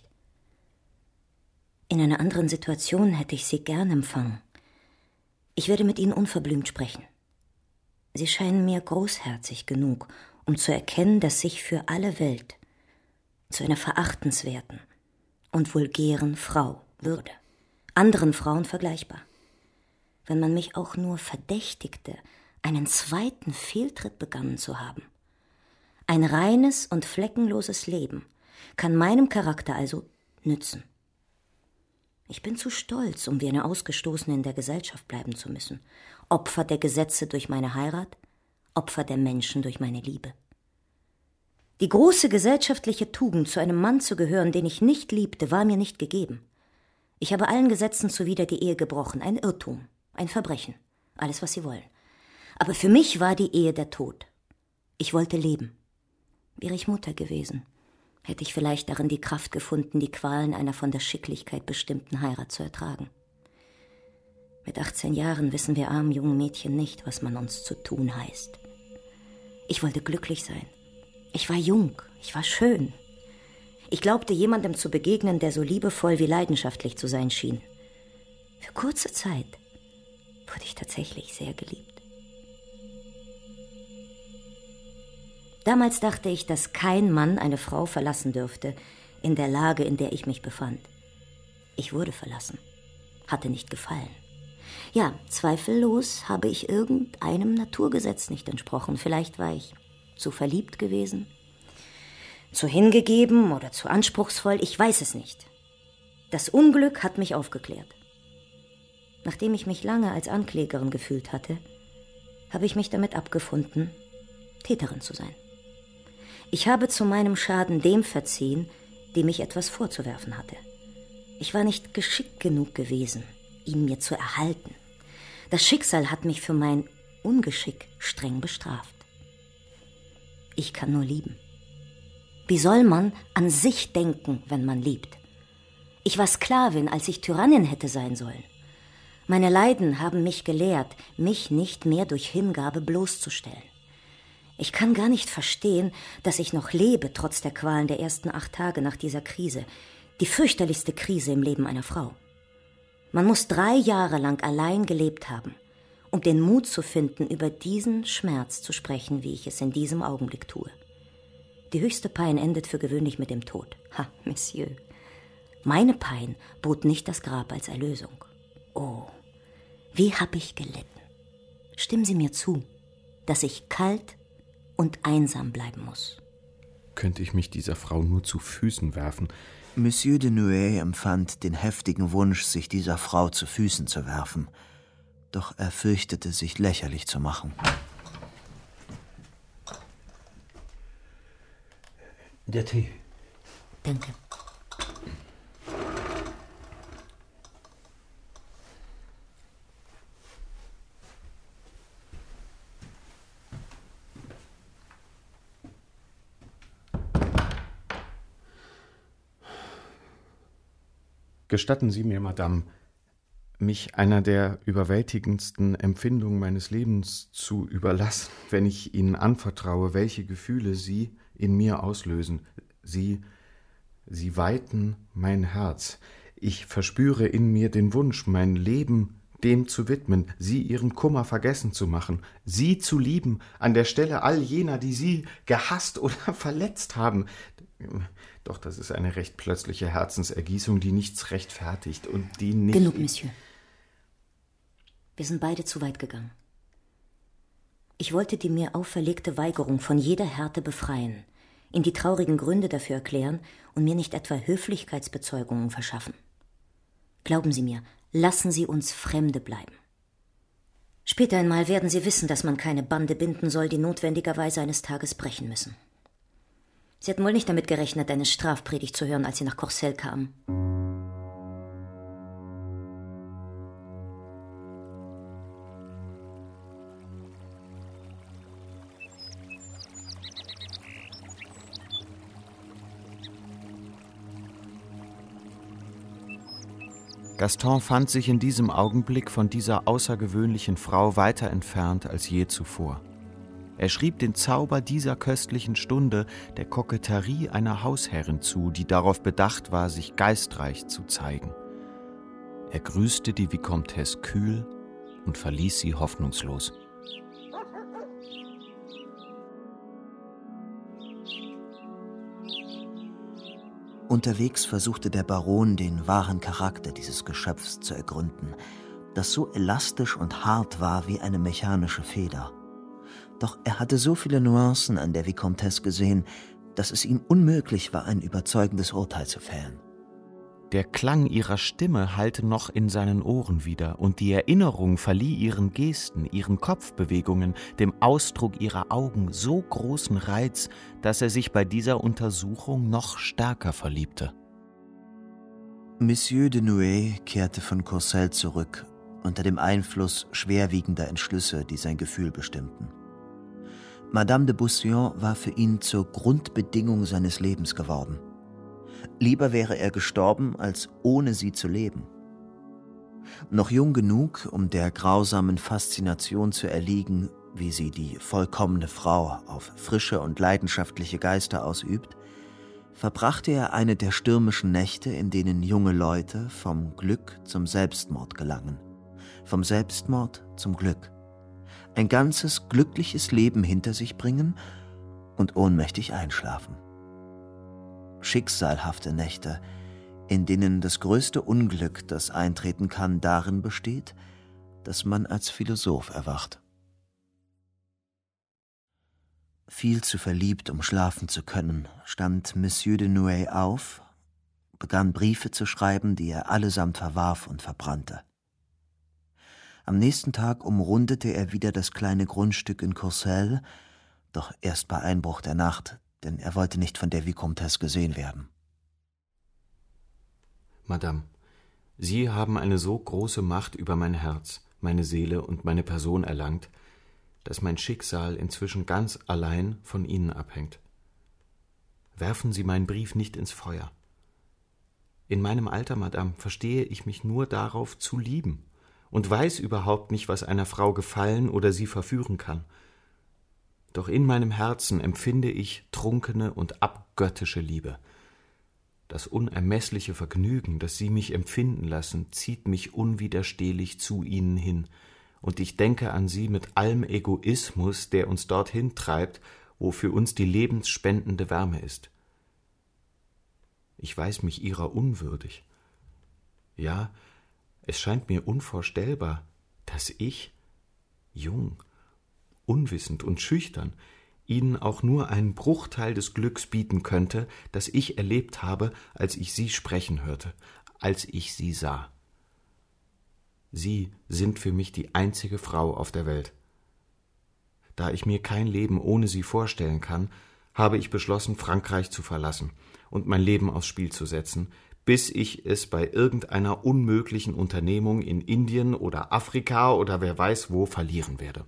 In einer anderen Situation hätte ich Sie gern empfangen. Ich werde mit Ihnen unverblümt sprechen. Sie scheinen mir großherzig genug, um zu erkennen, dass ich für alle Welt zu einer verachtenswerten und vulgären Frau würde, anderen Frauen vergleichbar. Wenn man mich auch nur verdächtigte, einen zweiten Fehltritt begangen zu haben. Ein reines und fleckenloses Leben kann meinem Charakter also nützen. Ich bin zu stolz, um wie eine Ausgestoßene in der Gesellschaft bleiben zu müssen. Opfer der Gesetze durch meine Heirat, Opfer der Menschen durch meine Liebe. Die große gesellschaftliche Tugend, zu einem Mann zu gehören, den ich nicht liebte, war mir nicht gegeben. Ich habe allen Gesetzen zuwider die Ehe gebrochen, ein Irrtum, ein Verbrechen, alles, was Sie wollen. Aber für mich war die Ehe der Tod. Ich wollte leben. Wäre ich Mutter gewesen, hätte ich vielleicht darin die Kraft gefunden, die Qualen einer von der Schicklichkeit bestimmten Heirat zu ertragen. Mit 18 Jahren wissen wir armen jungen Mädchen nicht, was man uns zu tun heißt. Ich wollte glücklich sein. Ich war jung, ich war schön. Ich glaubte, jemandem zu begegnen, der so liebevoll wie leidenschaftlich zu sein schien. Für kurze Zeit wurde ich tatsächlich sehr geliebt. Damals dachte ich, dass kein Mann eine Frau verlassen dürfte, in der Lage, in der ich mich befand. Ich wurde verlassen, hatte nicht gefallen. Ja, zweifellos habe ich irgendeinem Naturgesetz nicht entsprochen. Vielleicht war ich zu verliebt gewesen, zu hingegeben oder zu anspruchsvoll, ich weiß es nicht. Das Unglück hat mich aufgeklärt. Nachdem ich mich lange als Anklägerin gefühlt hatte, habe ich mich damit abgefunden, Täterin zu sein. Ich habe zu meinem Schaden dem verziehen, dem ich etwas vorzuwerfen hatte. Ich war nicht geschickt genug gewesen, ihn mir zu erhalten. Das Schicksal hat mich für mein Ungeschick streng bestraft. Ich kann nur lieben. Wie soll man an sich denken, wenn man liebt? Ich war Sklavin, als ich Tyrannin hätte sein sollen. Meine Leiden haben mich gelehrt, mich nicht mehr durch Hingabe bloßzustellen. Ich kann gar nicht verstehen, dass ich noch lebe, trotz der Qualen der ersten 8 Tage nach dieser Krise. Die fürchterlichste Krise im Leben einer Frau. Man muss 3 Jahre lang allein gelebt haben, um den Mut zu finden, über diesen Schmerz zu sprechen, wie ich es in diesem Augenblick tue. Die höchste Pein endet für gewöhnlich mit dem Tod. Ha, Monsieur. Meine Pein bot nicht das Grab als Erlösung. Oh, wie hab ich gelitten. Stimmen Sie mir zu, dass ich kalt und einsam bleiben muss. Könnte ich mich dieser Frau nur zu Füßen werfen? Monsieur de Nueil empfand den heftigen Wunsch, sich dieser Frau zu Füßen zu werfen. Doch er fürchtete, sich lächerlich zu machen. Der Tee. Danke. Gestatten Sie mir, Madame, mich einer der überwältigendsten Empfindungen meines Lebens zu überlassen, wenn ich Ihnen anvertraue, welche Gefühle Sie in mir auslösen. Sie weiten mein Herz. Ich verspüre in mir den Wunsch, mein Leben dem zu widmen, Sie Ihren Kummer vergessen zu machen, Sie zu lieben, an der Stelle all jener, die Sie gehasst oder verletzt haben. Doch das ist eine recht plötzliche Herzensergießung, die nichts rechtfertigt und die nicht... Genug, Monsieur. Wir sind beide zu weit gegangen. Ich wollte die mir auferlegte Weigerung von jeder Härte befreien, Ihnen die traurigen Gründe dafür erklären und mir nicht etwa Höflichkeitsbezeugungen verschaffen. Glauben Sie mir, lassen Sie uns Fremde bleiben. Später einmal werden Sie wissen, dass man keine Bande binden soll, die notwendigerweise eines Tages brechen müssen. Sie hatten wohl nicht damit gerechnet, eine Strafpredigt zu hören, als Sie nach Courcelles kamen. Gaston fand sich in diesem Augenblick von dieser außergewöhnlichen Frau weiter entfernt als je zuvor. Er schrieb den Zauber dieser köstlichen Stunde der Koketterie einer Hausherrin zu, die darauf bedacht war, sich geistreich zu zeigen. Er grüßte die Vicomtesse kühl und verließ sie hoffnungslos. Unterwegs versuchte der Baron, den wahren Charakter dieses Geschöpfs zu ergründen, das so elastisch und hart war wie eine mechanische Feder. Doch er hatte so viele Nuancen an der Vicomtesse gesehen, dass es ihm unmöglich war, ein überzeugendes Urteil zu fällen. Der Klang ihrer Stimme hallte noch in seinen Ohren wieder, und die Erinnerung verlieh ihren Gesten, ihren Kopfbewegungen, dem Ausdruck ihrer Augen so großen Reiz, dass er sich bei dieser Untersuchung noch stärker verliebte. Monsieur de Nueil kehrte von Courcelles zurück, unter dem Einfluss schwerwiegender Entschlüsse, die sein Gefühl bestimmten. Madame de Beauseant war für ihn zur Grundbedingung seines Lebens geworden. Lieber wäre er gestorben, als ohne sie zu leben. Noch jung genug, um der grausamen Faszination zu erliegen, wie sie die vollkommene Frau auf frische und leidenschaftliche Geister ausübt, verbrachte er eine der stürmischen Nächte, in denen junge Leute vom Glück zum Selbstmord gelangen, vom Selbstmord zum Glück, ein ganzes glückliches Leben hinter sich bringen und ohnmächtig einschlafen. Schicksalhafte Nächte, in denen das größte Unglück, das eintreten kann, darin besteht, dass man als Philosoph erwacht. Viel zu verliebt, um schlafen zu können, stand Monsieur de Nueil auf, begann Briefe zu schreiben, die er allesamt verwarf und verbrannte. Am nächsten Tag umrundete er wieder das kleine Grundstück in Courcelles, doch erst bei Einbruch der Nacht, denn er wollte nicht von der Vicomtesse gesehen werden. Madame, Sie haben eine so große Macht über mein Herz, meine Seele und meine Person erlangt, dass mein Schicksal inzwischen ganz allein von Ihnen abhängt. Werfen Sie meinen Brief nicht ins Feuer. In meinem Alter, Madame, verstehe ich mich nur darauf zu lieben und weiß überhaupt nicht, was einer Frau gefallen oder sie verführen kann. Doch in meinem Herzen empfinde ich trunkene und abgöttische Liebe. Das unermessliche Vergnügen, das Sie mich empfinden lassen, zieht mich unwiderstehlich zu Ihnen hin, und ich denke an Sie mit allem Egoismus, der uns dorthin treibt, wo für uns die lebensspendende Wärme ist. Ich weiß mich Ihrer unwürdig. Ja, es scheint mir unvorstellbar, dass ich, jung, unwissend und schüchtern, Ihnen auch nur einen Bruchteil des Glücks bieten könnte, das ich erlebt habe, als ich Sie sprechen hörte, als ich Sie sah. Sie sind für mich die einzige Frau auf der Welt. Da ich mir kein Leben ohne Sie vorstellen kann, habe ich beschlossen, Frankreich zu verlassen und mein Leben aufs Spiel zu setzen, bis ich es bei irgendeiner unmöglichen Unternehmung in Indien oder Afrika oder wer weiß wo verlieren werde.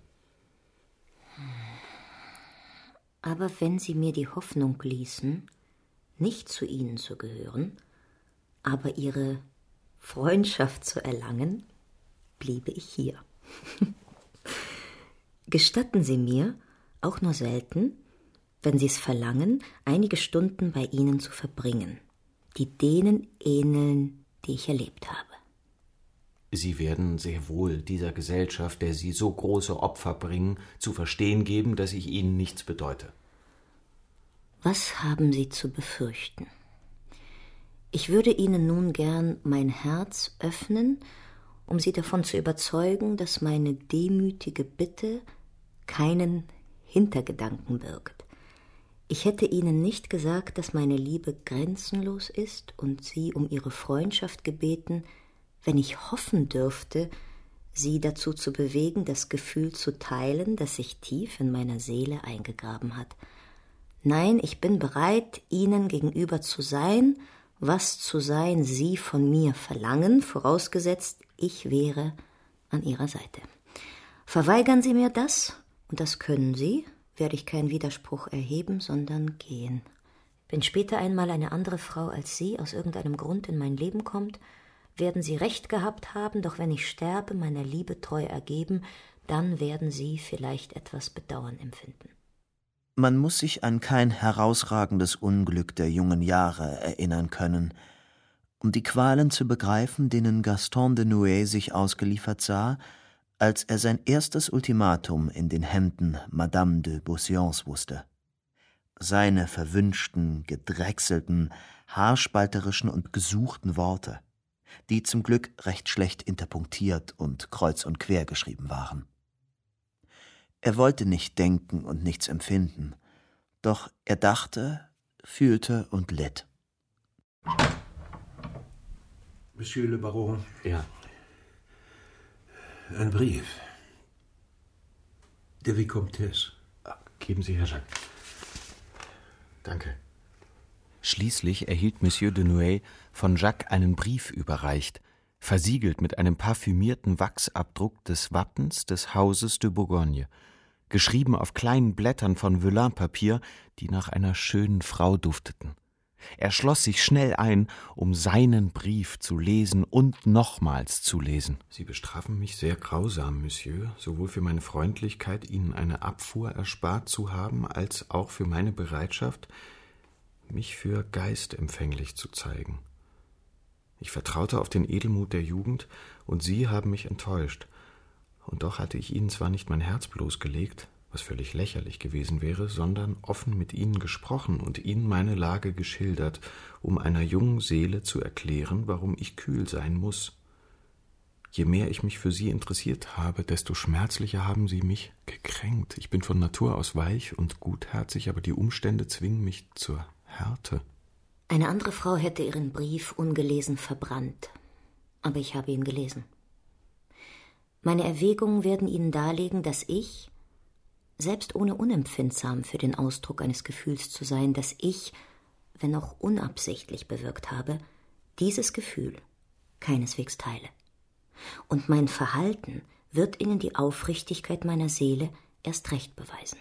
Aber wenn Sie mir die Hoffnung ließen, nicht zu Ihnen zu gehören, aber Ihre Freundschaft zu erlangen, bliebe ich hier. Gestatten Sie mir, auch nur selten, wenn Sie es verlangen, einige Stunden bei Ihnen zu verbringen, die denen ähneln, die ich erlebt habe. Sie werden sehr wohl dieser Gesellschaft, der Sie so große Opfer bringen, zu verstehen geben, dass ich Ihnen nichts bedeute. Was haben Sie zu befürchten? Ich würde Ihnen nun gern mein Herz öffnen, um Sie davon zu überzeugen, dass meine demütige Bitte keinen Hintergedanken birgt. Ich hätte Ihnen nicht gesagt, dass meine Liebe grenzenlos ist und Sie um Ihre Freundschaft gebeten, wenn ich hoffen dürfte, Sie dazu zu bewegen, das Gefühl zu teilen, das sich tief in meiner Seele eingegraben hat. Nein, ich bin bereit, Ihnen gegenüber zu sein, was zu sein Sie von mir verlangen, vorausgesetzt, ich wäre an Ihrer Seite. Verweigern Sie mir das, und das können Sie, werde ich keinen Widerspruch erheben, sondern gehen. Wenn später einmal eine andere Frau als Sie aus irgendeinem Grund in mein Leben kommt, werden Sie recht gehabt haben, doch wenn ich sterbe, meiner Liebe treu ergeben, dann werden Sie vielleicht etwas Bedauern empfinden. Man muss sich an kein herausragendes Unglück der jungen Jahre erinnern können, um die Qualen zu begreifen, denen Gaston de Nueil sich ausgeliefert sah, als er sein erstes Ultimatum in den Händen Madame de Beauseants wusste. Seine verwünschten, gedrechselten, haarspalterischen und gesuchten Worte, die zum Glück recht schlecht interpunktiert und kreuz und quer geschrieben waren. Er wollte nicht denken und nichts empfinden, doch er dachte, fühlte und litt. Monsieur le Baron. Ja. Ein Brief. Der Vicomtesse. Geben Sie her, Jacques. Danke. Schließlich erhielt Monsieur de Nueil von Jacques einen Brief überreicht, versiegelt mit einem parfümierten Wachsabdruck des Wappens des Hauses de Bourgogne, geschrieben auf kleinen Blättern von Velin-Papier, die nach einer schönen Frau dufteten. Er schloss sich schnell ein, um seinen Brief zu lesen und nochmals zu lesen. Sie bestrafen mich sehr grausam, Monsieur, sowohl für meine Freundlichkeit, Ihnen eine Abfuhr erspart zu haben, als auch für meine Bereitschaft, mich für geistempfänglich zu zeigen. Ich vertraute auf den Edelmut der Jugend, und Sie haben mich enttäuscht. Und doch hatte ich Ihnen zwar nicht mein Herz bloßgelegt, was völlig lächerlich gewesen wäre, sondern offen mit Ihnen gesprochen und Ihnen meine Lage geschildert, um einer jungen Seele zu erklären, warum ich kühl sein muss. Je mehr ich mich für Sie interessiert habe, desto schmerzlicher haben Sie mich gekränkt. Ich bin von Natur aus weich und gutherzig, aber die Umstände zwingen mich zur Härte. Eine andere Frau hätte ihren Brief ungelesen verbrannt, aber ich habe ihn gelesen. Meine Erwägungen werden Ihnen darlegen, dass ich, selbst ohne unempfindsam für den Ausdruck eines Gefühls zu sein, das ich, wenn auch unabsichtlich bewirkt habe, dieses Gefühl keineswegs teile. Und mein Verhalten wird Ihnen die Aufrichtigkeit meiner Seele erst recht beweisen.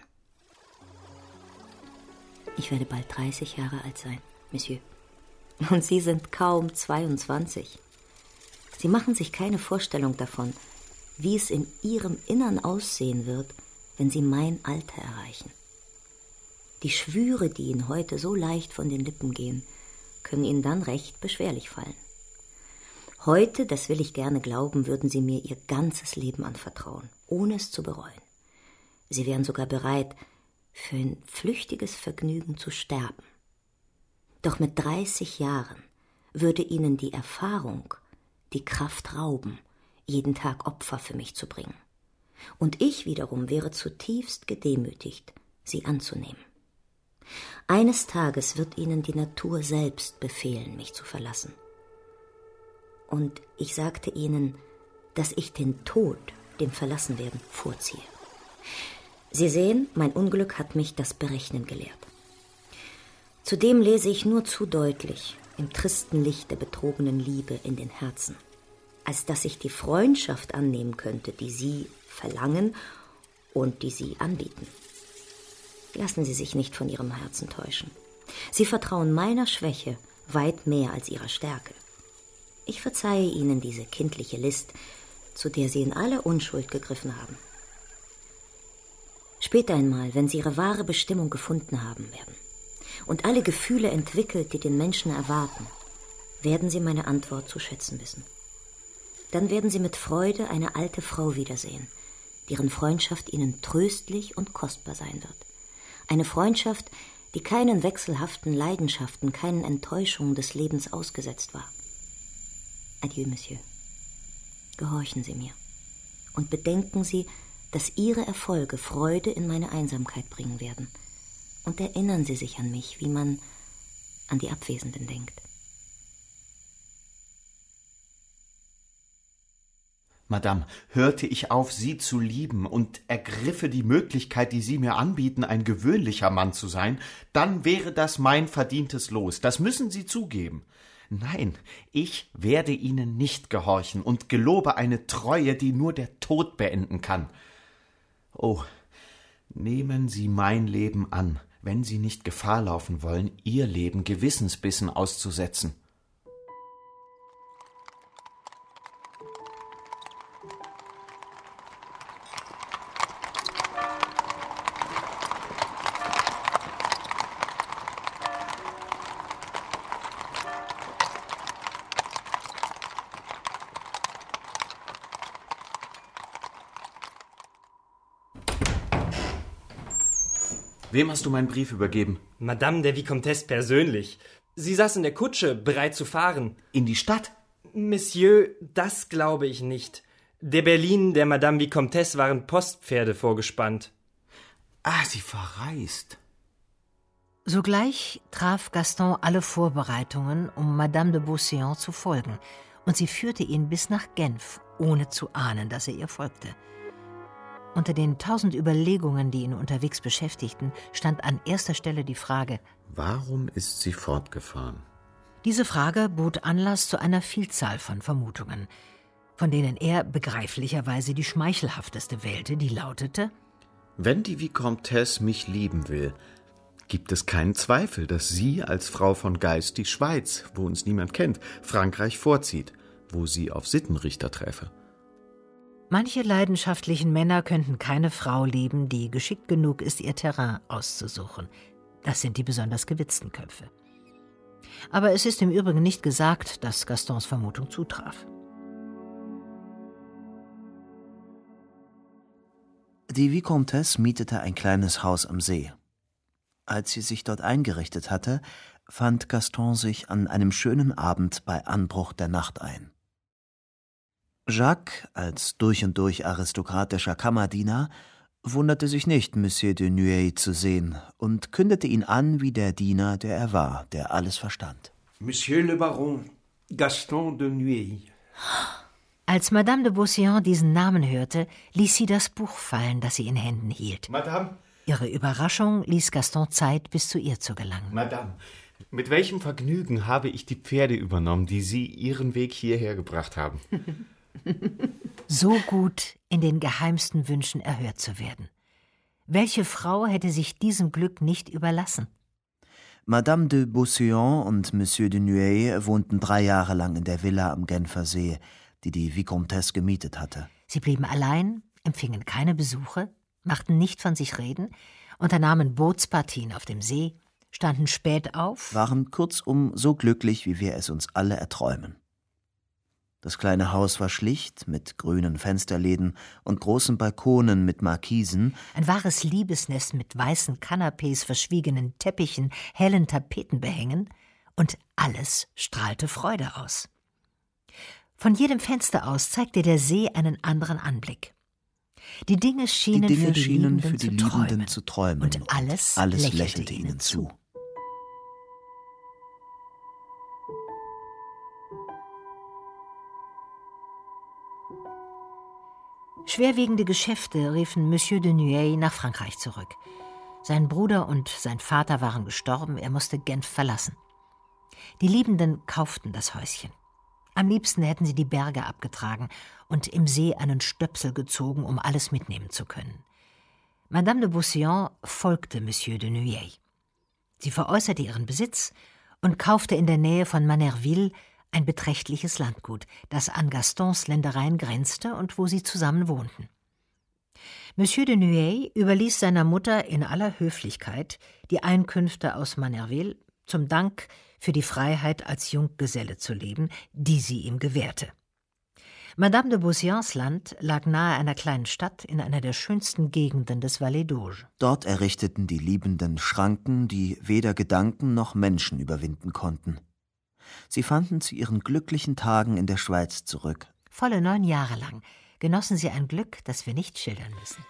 Ich werde bald 30 Jahre alt sein, Monsieur. Und Sie sind kaum 22. Sie machen sich keine Vorstellung davon, wie es in Ihrem Innern aussehen wird, wenn Sie mein Alter erreichen. Die Schwüre, die Ihnen heute so leicht von den Lippen gehen, können Ihnen dann recht beschwerlich fallen. Heute, das will ich gerne glauben, würden Sie mir Ihr ganzes Leben anvertrauen, ohne es zu bereuen. Sie wären sogar bereit, für ein flüchtiges Vergnügen zu sterben. Doch mit 30 Jahren würde Ihnen die Erfahrung die Kraft rauben, jeden Tag Opfer für mich zu bringen. Und ich wiederum wäre zutiefst gedemütigt, sie anzunehmen. Eines Tages wird Ihnen die Natur selbst befehlen, mich zu verlassen. Und ich sagte Ihnen, dass ich den Tod dem Verlassenwerden vorziehe. Sie sehen, mein Unglück hat mich das Berechnen gelehrt. Zudem lese ich nur zu deutlich im tristen Licht der betrogenen Liebe in den Herzen, als dass ich die Freundschaft annehmen könnte, die Sie verlangen und die Sie anbieten. Lassen Sie sich nicht von Ihrem Herzen täuschen. Sie vertrauen meiner Schwäche weit mehr als Ihrer Stärke. Ich verzeihe Ihnen diese kindliche List, zu der Sie in aller Unschuld gegriffen haben. Später einmal, wenn Sie Ihre wahre Bestimmung gefunden haben werden und alle Gefühle entwickelt, die den Menschen erwarten, werden Sie meine Antwort zu schätzen wissen. Dann werden Sie mit Freude eine alte Frau wiedersehen, deren Freundschaft Ihnen tröstlich und kostbar sein wird. Eine Freundschaft, die keinen wechselhaften Leidenschaften, keinen Enttäuschungen des Lebens ausgesetzt war. Adieu, Monsieur. Gehorchen Sie mir und bedenken Sie, dass Ihre Erfolge Freude in meine Einsamkeit bringen werden. Und erinnern Sie sich an mich, wie man an die Abwesenden denkt. Madame, hörte ich auf, Sie zu lieben und ergriffe die Möglichkeit, die Sie mir anbieten, ein gewöhnlicher Mann zu sein, dann wäre das mein verdientes Los. Das müssen Sie zugeben. Nein, ich werde Ihnen nicht gehorchen und gelobe eine Treue, die nur der Tod beenden kann. Oh, nehmen Sie mein Leben an, wenn Sie nicht Gefahr laufen wollen, Ihr Leben Gewissensbissen auszusetzen. Wem hast du meinen Brief übergeben? Madame der Vicomtesse persönlich. Sie saß in der Kutsche, bereit zu fahren. In die Stadt? Monsieur, das glaube ich nicht. Der Berlin der Madame Vicomtesse waren Postpferde vorgespannt. Ah, sie verreist. Sogleich traf Gaston alle Vorbereitungen, um Madame de Beauséant zu folgen, und sie führte ihn bis nach Genf, ohne zu ahnen, dass er ihr folgte. Unter den 1000 Überlegungen, die ihn unterwegs beschäftigten, stand an erster Stelle die Frage: Warum ist sie fortgefahren? Diese Frage bot Anlass zu einer Vielzahl von Vermutungen, von denen er begreiflicherweise die schmeichelhafteste wählte, die lautete: Wenn die Vicomtesse mich lieben will, gibt es keinen Zweifel, dass sie als Frau von Geist die Schweiz, wo uns niemand kennt, Frankreich vorzieht, wo sie auf Sittenrichter treffe. Manche leidenschaftlichen Männer könnten keine Frau lieben, die geschickt genug ist, ihr Terrain auszusuchen. Das sind die besonders gewitzten Köpfe. Aber es ist im Übrigen nicht gesagt, dass Gastons Vermutung zutraf. Die Vicomtesse mietete ein kleines Haus am See. Als sie sich dort eingerichtet hatte, fand Gaston sich an einem schönen Abend bei Anbruch der Nacht ein. Jacques, als durch und durch aristokratischer Kammerdiener, wunderte sich nicht, Monsieur de Nueil zu sehen und kündete ihn an wie der Diener, der er war, der alles verstand. Monsieur le Baron, Gaston de Nueil. Als Madame de Beauséant diesen Namen hörte, ließ sie das Buch fallen, das sie in Händen hielt. Madame, Ihre Überraschung ließ Gaston Zeit, bis zu ihr zu gelangen. Madame, mit welchem Vergnügen habe ich die Pferde übernommen, die Sie Ihren Weg hierher gebracht haben? So gut in den geheimsten Wünschen erhört zu werden. Welche Frau hätte sich diesem Glück nicht überlassen? Madame de Beauséant und Monsieur de Nueil wohnten 3 Jahre lang in der Villa am Genfer See, die die Vicomtesse gemietet hatte. Sie blieben allein, empfingen keine Besuche, machten nicht von sich reden, unternahmen Bootspartien auf dem See, standen spät auf, Waren kurzum so glücklich, wie wir es uns alle erträumen. Das kleine Haus war schlicht, mit grünen Fensterläden und großen Balkonen mit Markisen. ein wahres Liebesnest mit weißen Kanapés, verschwiegenen Teppichen, hellen Tapetenbehängen, und alles strahlte Freude aus. Von jedem Fenster aus zeigte der See einen anderen Anblick. Die Dinge schienen für die Liebenden zu träumen, und alles lächelte ihnen zu. Schwerwiegende Geschäfte riefen Monsieur de Nueil nach Frankreich zurück. Sein Bruder und sein Vater waren gestorben, er musste Genf verlassen. Die Liebenden kauften das Häuschen. Am liebsten hätten sie die Berge abgetragen und im See einen Stöpsel gezogen, um alles mitnehmen zu können. Madame de Beauséant folgte Monsieur de Nueil. Sie veräußerte ihren Besitz und kaufte in der Nähe von Manerville ein beträchtliches Landgut, das an Gastons Ländereien grenzte und wo sie zusammen wohnten. Monsieur de Nueil überließ seiner Mutter in aller Höflichkeit die Einkünfte aus Manerville zum Dank für die Freiheit als Junggeselle zu leben, die sie ihm gewährte. Madame de Beauséants Land lag nahe einer kleinen Stadt in einer der schönsten Gegenden des Valais d'Auge. Dort errichteten die Liebenden Schranken, die weder Gedanken noch Menschen überwinden konnten. Sie fanden zu ihren glücklichen Tagen in der Schweiz zurück. Volle 9 Jahre lang genossen sie ein Glück, das wir nicht schildern müssen.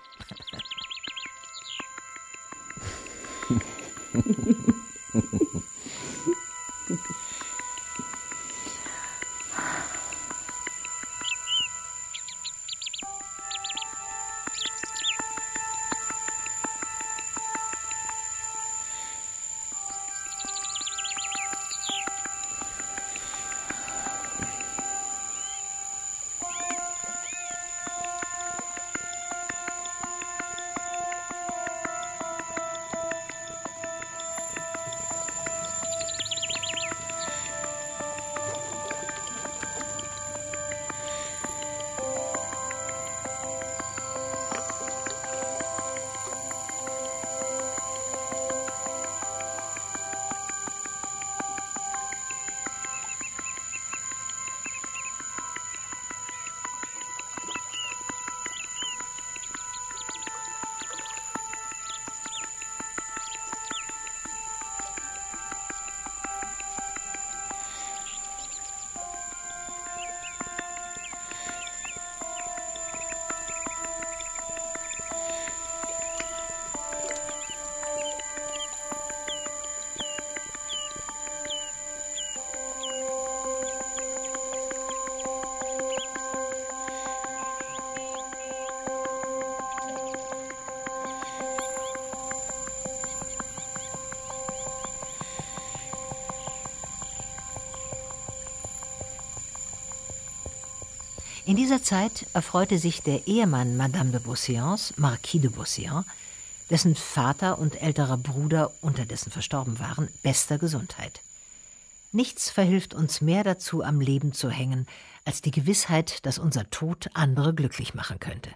In dieser Zeit erfreute sich der Ehemann Madame de Beauséants, Marquis de Beauséant, dessen Vater und älterer Bruder unterdessen verstorben waren, bester Gesundheit. Nichts verhilft uns mehr dazu, am Leben zu hängen, als die Gewissheit, dass unser Tod andere glücklich machen könnte.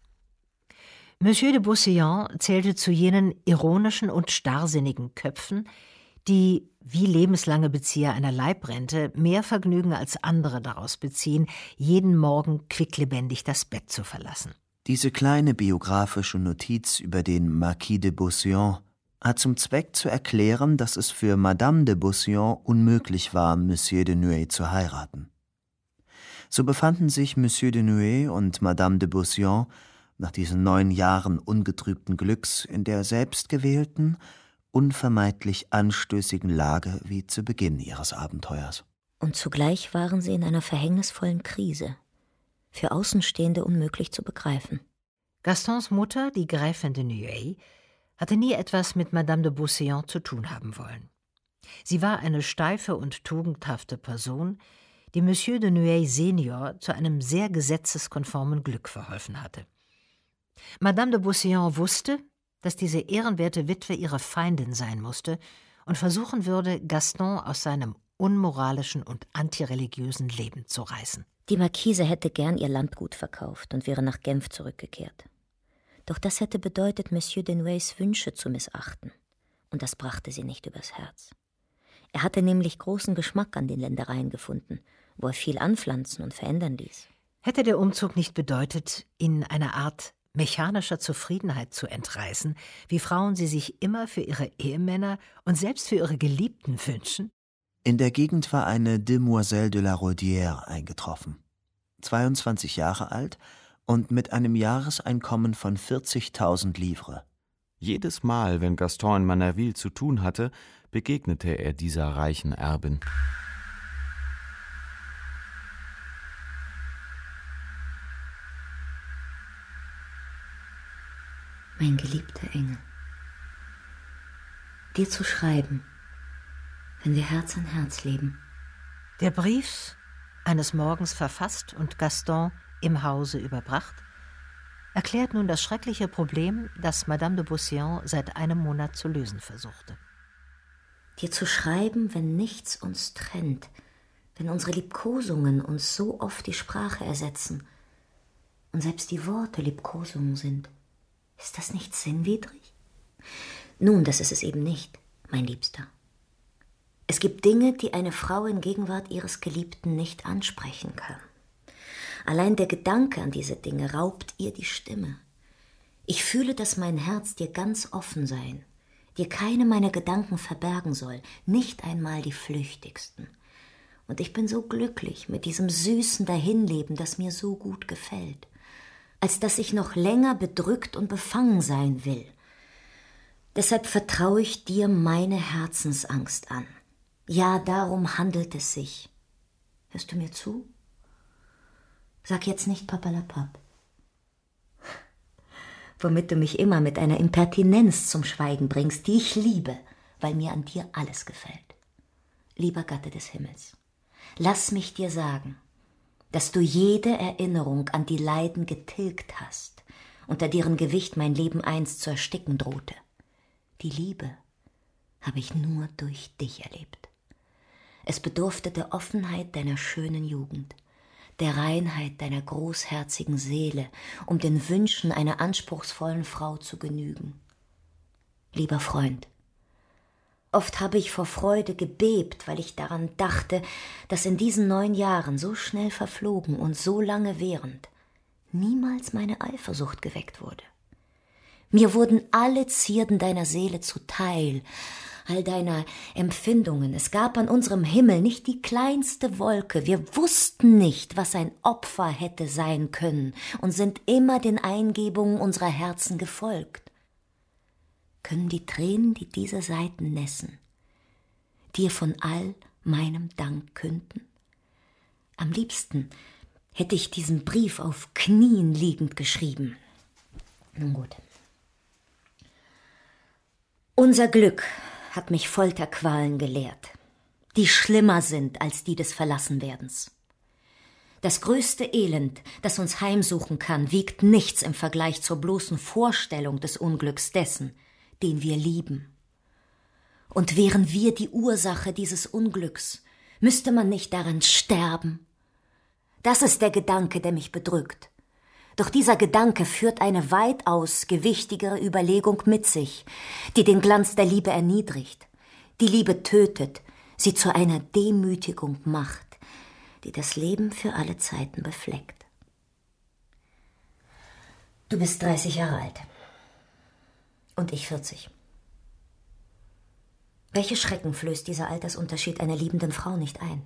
Monsieur de Beauséant zählte zu jenen ironischen und starrsinnigen Köpfen, die, wie lebenslange Bezieher einer Leibrente, mehr Vergnügen als andere daraus beziehen, jeden Morgen quicklebendig das Bett zu verlassen. Diese kleine biografische Notiz über den Marquis de Beauséant hat zum Zweck zu erklären, dass es für Madame de Beauséant unmöglich war, Monsieur de Nueil zu heiraten. So befanden sich Monsieur de Nueil und Madame de Beauséant nach diesen 9 Jahren ungetrübten Glücks in der selbstgewählten, unvermeidlich anstößigen Lage wie zu Beginn ihres Abenteuers. Und zugleich waren sie in einer verhängnisvollen Krise, für Außenstehende unmöglich zu begreifen. Gastons Mutter, die Gräfin de Nueil, hatte nie etwas mit Madame de Beauséant zu tun haben wollen. Sie war eine steife und tugendhafte Person, die Monsieur de Nueil Senior zu einem sehr gesetzeskonformen Glück verholfen hatte. Madame de Beauséant wusste, dass diese ehrenwerte Witwe ihre Feindin sein musste und versuchen würde, Gaston aus seinem unmoralischen und antireligiösen Leben zu reißen. Die Marquise hätte gern ihr Landgut verkauft und wäre nach Genf zurückgekehrt. Doch das hätte bedeutet, Monsieur de Nueils Wünsche zu missachten. Und das brachte sie nicht übers Herz. Er hatte nämlich großen Geschmack an den Ländereien gefunden, wo er viel anpflanzen und verändern ließ. Hätte der Umzug nicht bedeutet, ihn einer Art mechanischer Zufriedenheit zu entreißen, wie Frauen sie sich immer für ihre Ehemänner und selbst für ihre Geliebten wünschen? In der Gegend war eine Demoiselle de la Rodière eingetroffen, 22 Jahre alt und mit einem Jahreseinkommen von 40.000 Livres. Jedes Mal, wenn Gaston in Manerville zu tun hatte, begegnete er dieser reichen Erbin. Mein geliebter Engel, dir zu schreiben, wenn wir Herz an Herz leben. Der Brief, eines Morgens verfasst und Gaston im Hause überbracht, erklärt nun das schreckliche Problem, das Madame de Beauséant seit einem Monat zu lösen versuchte. Dir zu schreiben, wenn nichts uns trennt, wenn unsere Liebkosungen uns so oft die Sprache ersetzen und selbst die Worte Liebkosungen sind. Ist das nicht sinnwidrig? Nun, das ist es eben nicht, mein Liebster. Es gibt Dinge, die eine Frau in Gegenwart ihres Geliebten nicht ansprechen kann. Allein der Gedanke an diese Dinge raubt ihr die Stimme. Ich fühle, dass mein Herz dir ganz offen sein, dir keine meiner Gedanken verbergen soll, nicht einmal die flüchtigsten. Und ich bin so glücklich mit diesem süßen Dahinleben, das mir so gut gefällt, als dass ich noch länger bedrückt und befangen sein will. Deshalb vertraue ich dir meine Herzensangst an. Ja, darum handelt es sich. Hörst du mir zu? Sag jetzt nicht Papalapap. Womit du mich immer mit einer Impertinenz zum Schweigen bringst, die ich liebe, weil mir an dir alles gefällt. Lieber Gatte des Himmels, lass mich dir sagen, dass du jede Erinnerung an die Leiden getilgt hast, unter deren Gewicht mein Leben einst zu ersticken drohte. Die Liebe habe ich nur durch dich erlebt. Es bedurfte der Offenheit deiner schönen Jugend, der Reinheit deiner großherzigen Seele, um den Wünschen einer anspruchsvollen Frau zu genügen. Lieber Freund, oft habe ich vor Freude gebebt, weil ich daran dachte, dass in diesen 9 Jahren, so schnell verflogen und so lange während, niemals meine Eifersucht geweckt wurde. Mir wurden alle Zierden deiner Seele zuteil, all deiner Empfindungen. Es gab an unserem Himmel nicht die kleinste Wolke. Wir wussten nicht, was ein Opfer hätte sein können und sind immer den Eingebungen unserer Herzen gefolgt. Können die Tränen, die diese Seiten nässen, dir von all meinem Dank künden? Am liebsten hätte ich diesen Brief auf Knien liegend geschrieben. Nun gut. Unser Glück hat mich Folterqualen gelehrt, die schlimmer sind als die des Verlassenwerdens. Das größte Elend, das uns heimsuchen kann, wiegt nichts im Vergleich zur bloßen Vorstellung des Unglücks dessen, den wir lieben. Und wären wir die Ursache dieses Unglücks, müsste man nicht daran sterben? Das ist der Gedanke, der mich bedrückt. Doch dieser Gedanke führt eine weitaus gewichtigere Überlegung mit sich, die den Glanz der Liebe erniedrigt, die Liebe tötet, sie zu einer Demütigung macht, die das Leben für alle Zeiten befleckt. Du bist 30 Jahre alt und ich 40. Welche Schrecken flößt dieser Altersunterschied einer liebenden Frau nicht ein?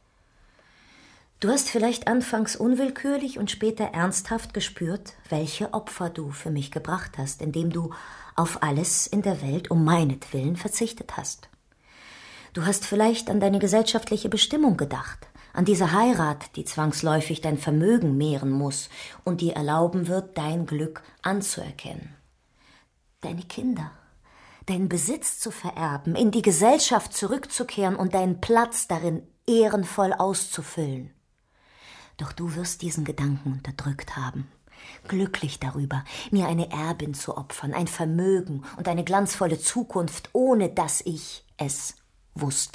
Du hast vielleicht anfangs unwillkürlich und später ernsthaft gespürt, welche Opfer du für mich gebracht hast, indem du auf alles in der Welt um meinetwillen verzichtet hast. Du hast vielleicht an deine gesellschaftliche Bestimmung gedacht, an diese Heirat, die zwangsläufig dein Vermögen mehren muss und dir erlauben wird, dein Glück anzuerkennen. Deine Kinder, deinen Besitz zu vererben, in die Gesellschaft zurückzukehren und deinen Platz darin ehrenvoll auszufüllen. Doch du wirst diesen Gedanken unterdrückt haben, glücklich darüber, mir eine Erbin zu opfern, ein Vermögen und eine glanzvolle Zukunft, ohne dass ich es wusste.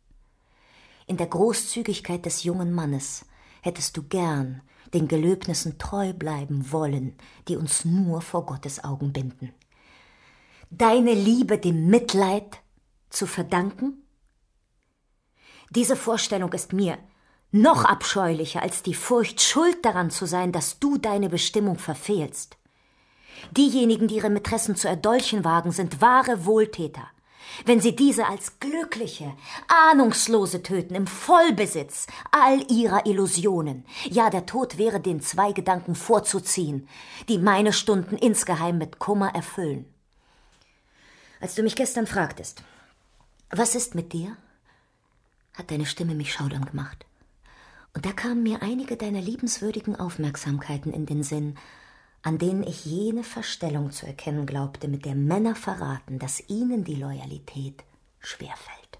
In der Großzügigkeit des jungen Mannes hättest du gern den Gelöbnissen treu bleiben wollen, die uns nur vor Gottes Augen binden. Deine Liebe dem Mitleid zu verdanken? Diese Vorstellung ist mir noch abscheulicher als die Furcht, schuld daran zu sein, dass du deine Bestimmung verfehlst. Diejenigen, die ihre Mätressen zu erdolchen wagen, sind wahre Wohltäter. Wenn sie diese als glückliche, ahnungslose töten, im Vollbesitz all ihrer Illusionen. Ja, der Tod wäre den 2 Gedanken vorzuziehen, die meine Stunden insgeheim mit Kummer erfüllen. Als du mich gestern fragtest, was ist mit dir, hat deine Stimme mich schaudern gemacht. Und da kamen mir einige deiner liebenswürdigen Aufmerksamkeiten in den Sinn, an denen ich jene Verstellung zu erkennen glaubte, mit der Männer verraten, dass ihnen die Loyalität schwerfällt.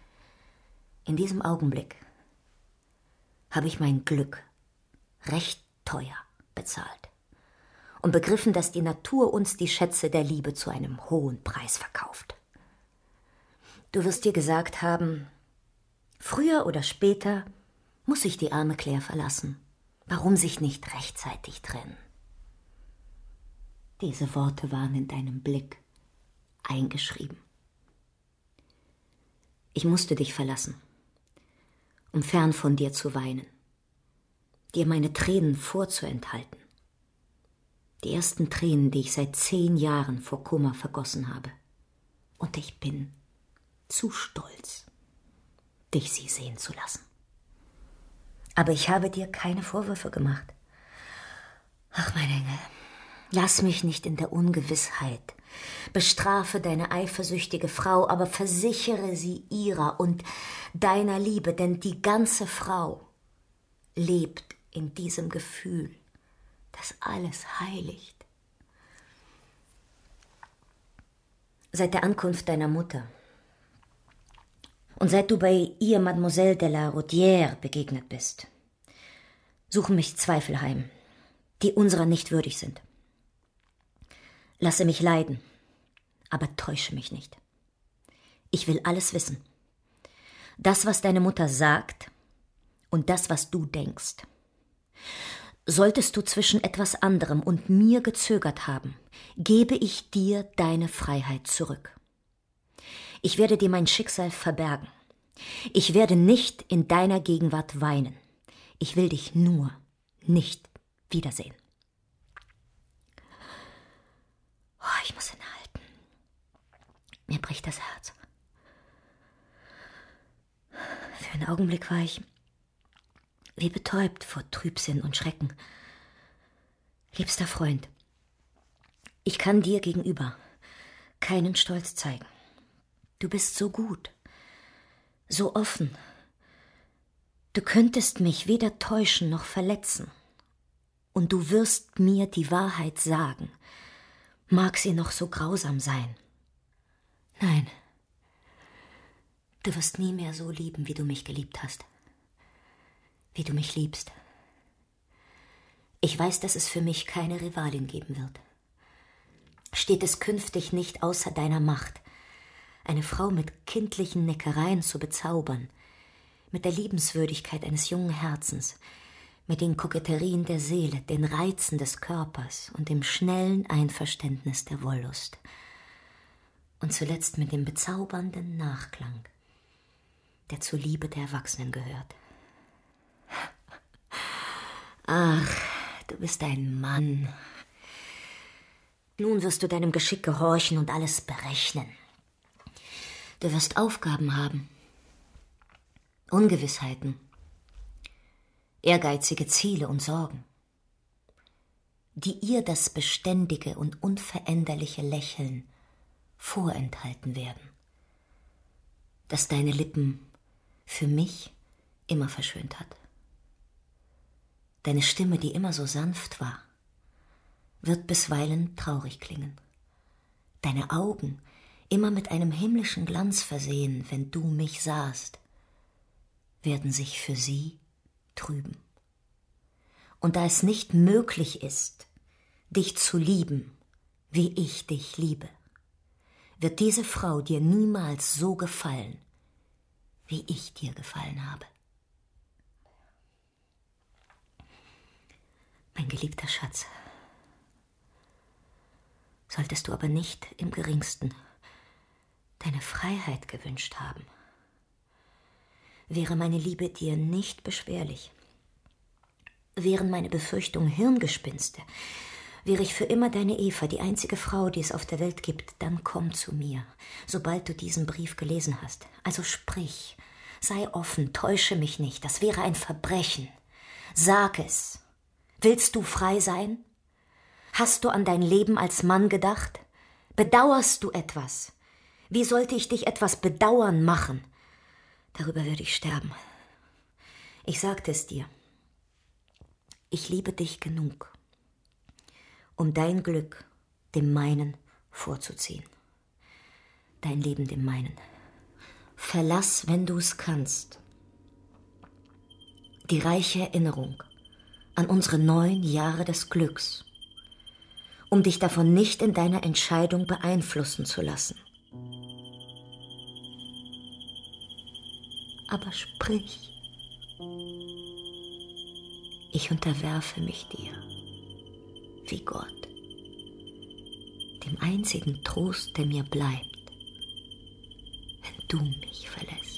In diesem Augenblick habe ich mein Glück recht teuer bezahlt und begriffen, dass die Natur uns die Schätze der Liebe zu einem hohen Preis verkauft. Du wirst dir gesagt haben, früher oder später muss sich die arme Claire verlassen. Warum sich nicht rechtzeitig trennen? Diese Worte waren in deinem Blick eingeschrieben. Ich musste dich verlassen, um fern von dir zu weinen, dir meine Tränen vorzuenthalten. Die ersten Tränen, die ich seit 10 Jahren vor Kummer vergossen habe. Und ich bin zu stolz, dich sie sehen zu lassen. Aber ich habe dir keine Vorwürfe gemacht. Ach, mein Engel, lass mich nicht in der Ungewissheit. Bestrafe deine eifersüchtige Frau, aber versichere sie ihrer und deiner Liebe, denn die ganze Frau lebt in diesem Gefühl, das alles heiligt. Seit der Ankunft deiner Mutter und seit du bei ihr Mademoiselle de la Rodière begegnet bist, suchen mich Zweifel heim, die unserer nicht würdig sind. Lasse mich leiden, aber täusche mich nicht. Ich will alles wissen. Das, was deine Mutter sagt und das, was du denkst. Solltest du zwischen etwas anderem und mir gezögert haben, gebe ich dir deine Freiheit zurück. Ich werde dir mein Schicksal verbergen. Ich werde nicht in deiner Gegenwart weinen. Ich will dich nur nicht wiedersehen. Oh, ich muss innehalten. Mir bricht das Herz. Für einen Augenblick war ich wie betäubt vor Trübsinn und Schrecken. Liebster Freund, ich kann dir gegenüber keinen Stolz zeigen. Du bist so gut, so offen. Du könntest mich weder täuschen noch verletzen. Und du wirst mir die Wahrheit sagen, mag sie noch so grausam sein. Nein, du wirst nie mehr so lieben, wie du mich geliebt hast. Wie du mich liebst, Ich weiß, dass es für mich keine Rivalin geben wird. Steht es künftig nicht außer deiner Macht, eine Frau mit kindlichen Neckereien zu bezaubern, mit der Liebenswürdigkeit eines jungen Herzens, mit den Koketterien der Seele, den Reizen des Körpers und dem schnellen Einverständnis der Wollust. Und zuletzt mit dem bezaubernden Nachklang, der zur Liebe der Erwachsenen gehört. Ach, du bist ein Mann. Nun wirst du deinem Geschick gehorchen und alles berechnen. Du wirst Aufgaben haben, Ungewissheiten, ehrgeizige Ziele und Sorgen, die ihr das beständige und unveränderliche Lächeln vorenthalten werden, das deine Lippen für mich immer verschönt hat. Deine Stimme, die immer so sanft war, wird bisweilen traurig klingen. Deine Augen, immer mit einem himmlischen Glanz versehen, wenn du mich sahst, werden sich für sie trüben. Und da es nicht möglich ist, dich zu lieben, wie ich dich liebe, wird diese Frau dir niemals so gefallen, wie ich dir gefallen habe. Mein geliebter Schatz, solltest du aber nicht im geringsten deine Freiheit gewünscht haben, wäre meine Liebe dir nicht beschwerlich, wären meine Befürchtungen Hirngespinste, wäre ich für immer deine Eva, die einzige Frau, die es auf der Welt gibt, dann komm zu mir, sobald du diesen Brief gelesen hast. Also sprich, sei offen, täusche mich nicht, das wäre ein Verbrechen. Sag es. Willst du frei sein? Hast du an dein Leben als Mann gedacht? Bedauerst du etwas? Wie sollte ich dich etwas bedauern machen? Darüber würde ich sterben. Ich sagte es dir. Ich liebe dich genug, um dein Glück dem meinen vorzuziehen. Dein Leben dem meinen. Verlass, wenn du es kannst, die reiche Erinnerung an unsere 9 Jahre des Glücks, um dich davon nicht in deiner Entscheidung beeinflussen zu lassen. Aber sprich. Ich unterwerfe mich dir, wie Gott, dem einzigen Trost, der mir bleibt, wenn du mich verlässt.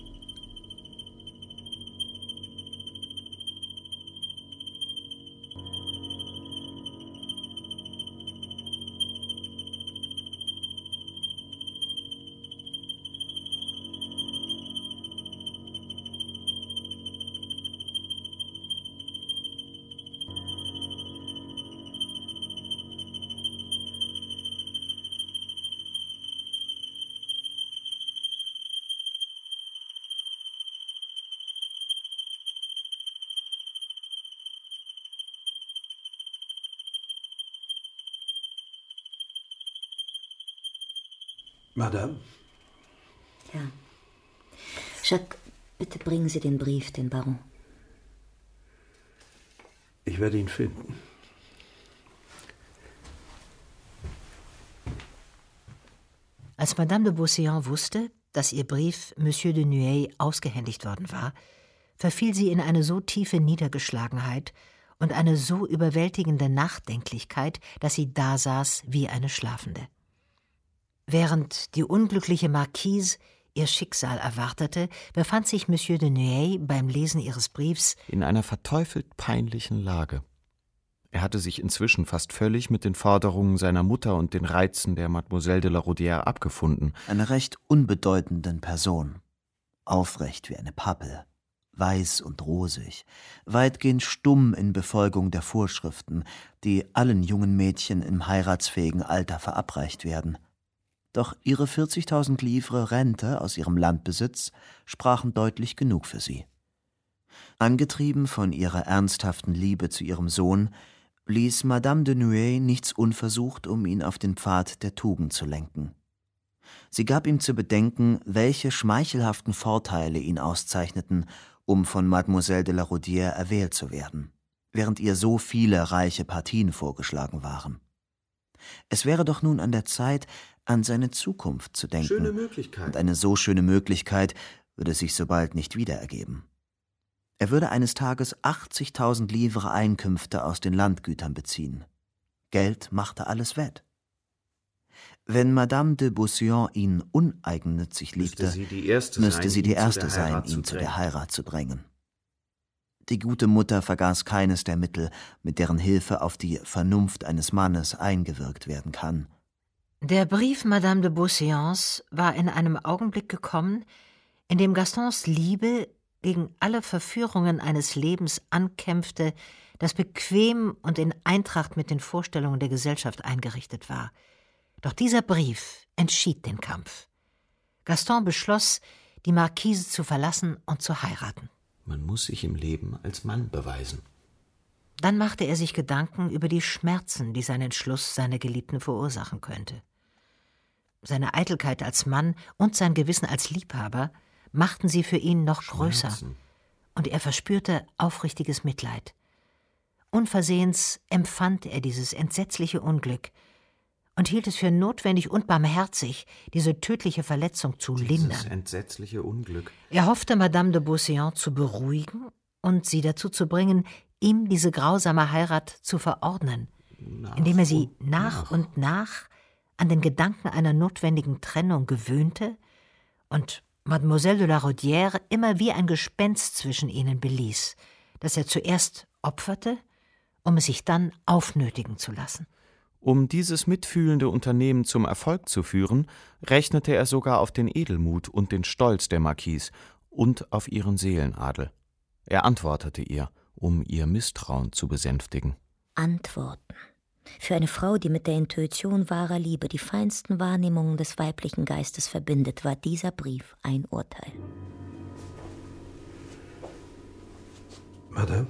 Madame? Ja. Jacques, bitte bringen Sie den Brief, den Baron. Ich werde ihn finden. Als Madame de Beauséant wusste, dass ihr Brief Monsieur de Nueil ausgehändigt worden war, verfiel sie in eine so tiefe Niedergeschlagenheit und eine so überwältigende Nachdenklichkeit, dass sie dasaß wie eine Schlafende. Während die unglückliche Marquise ihr Schicksal erwartete, befand sich Monsieur de Nueil beim Lesen ihres Briefs in einer verteufelt peinlichen Lage. Er hatte sich inzwischen fast völlig mit den Forderungen seiner Mutter und den Reizen der Mademoiselle de la Rodière abgefunden. Einer recht unbedeutenden Person, aufrecht wie eine Pappel, weiß und rosig, weitgehend stumm in Befolgung der Vorschriften, die allen jungen Mädchen im heiratsfähigen Alter verabreicht werden. Doch ihre 40.000 Livres Rente aus ihrem Landbesitz sprachen deutlich genug für sie. Angetrieben von ihrer ernsthaften Liebe zu ihrem Sohn, ließ Madame de Nueil nichts unversucht, um ihn auf den Pfad der Tugend zu lenken. Sie gab ihm zu bedenken, welche schmeichelhaften Vorteile ihn auszeichneten, um von Mademoiselle de la Rodière erwählt zu werden. während ihr so viele reiche Partien vorgeschlagen waren. Es wäre doch nun an der Zeit, an seine Zukunft zu denken. Schöne Möglichkeit. Und eine so schöne Möglichkeit würde sich so bald nicht wieder ergeben. Er würde eines Tages 80.000 Livres Einkünfte aus den Landgütern beziehen. Geld machte alles wett. Wenn Madame de Beauseant ihn uneigennützig liebte, müsste sie die Erste sein, ihn zu der Heirat zu drängen. Die gute Mutter vergaß keines der Mittel, mit deren Hilfe auf die Vernunft eines Mannes eingewirkt werden kann. Der Brief Madame de Beauseants war in einem Augenblick gekommen, in dem Gastons Liebe gegen alle Verführungen eines Lebens ankämpfte, das bequem und in Eintracht mit den Vorstellungen der Gesellschaft eingerichtet war. Doch dieser Brief entschied den Kampf. Gaston beschloss, die Marquise zu verlassen und zu heiraten. Man muss sich im Leben als Mann beweisen. Dann machte er sich Gedanken über die Schmerzen, die sein Entschluss seiner Geliebten verursachen könnte. Seine Eitelkeit als Mann und sein Gewissen als Liebhaber machten sie für ihn noch größer, und er verspürte aufrichtiges Mitleid. Unversehens empfand er dieses entsetzliche Unglück und hielt es für notwendig und barmherzig, diese tödliche Verletzung zu lindern. Dieses entsetzliche Unglück. Er hoffte, Madame de Beauseant zu beruhigen und sie dazu zu bringen, ihm diese grausame Heirat zu verordnen, indem er sie nach und nach an den Gedanken einer notwendigen Trennung gewöhnte und Mademoiselle de la Rodière immer wie ein Gespenst zwischen ihnen beließ, das er zuerst opferte, um es sich dann aufnötigen zu lassen. Um dieses mitfühlende Unternehmen zum Erfolg zu führen, rechnete er sogar auf den Edelmut und den Stolz der Marquise und auf ihren Seelenadel. Er antwortete ihr, um ihr Misstrauen zu besänftigen. Antworten. Für eine Frau, die mit der Intuition wahrer Liebe die feinsten Wahrnehmungen des weiblichen Geistes verbindet, war dieser Brief ein Urteil. Madame?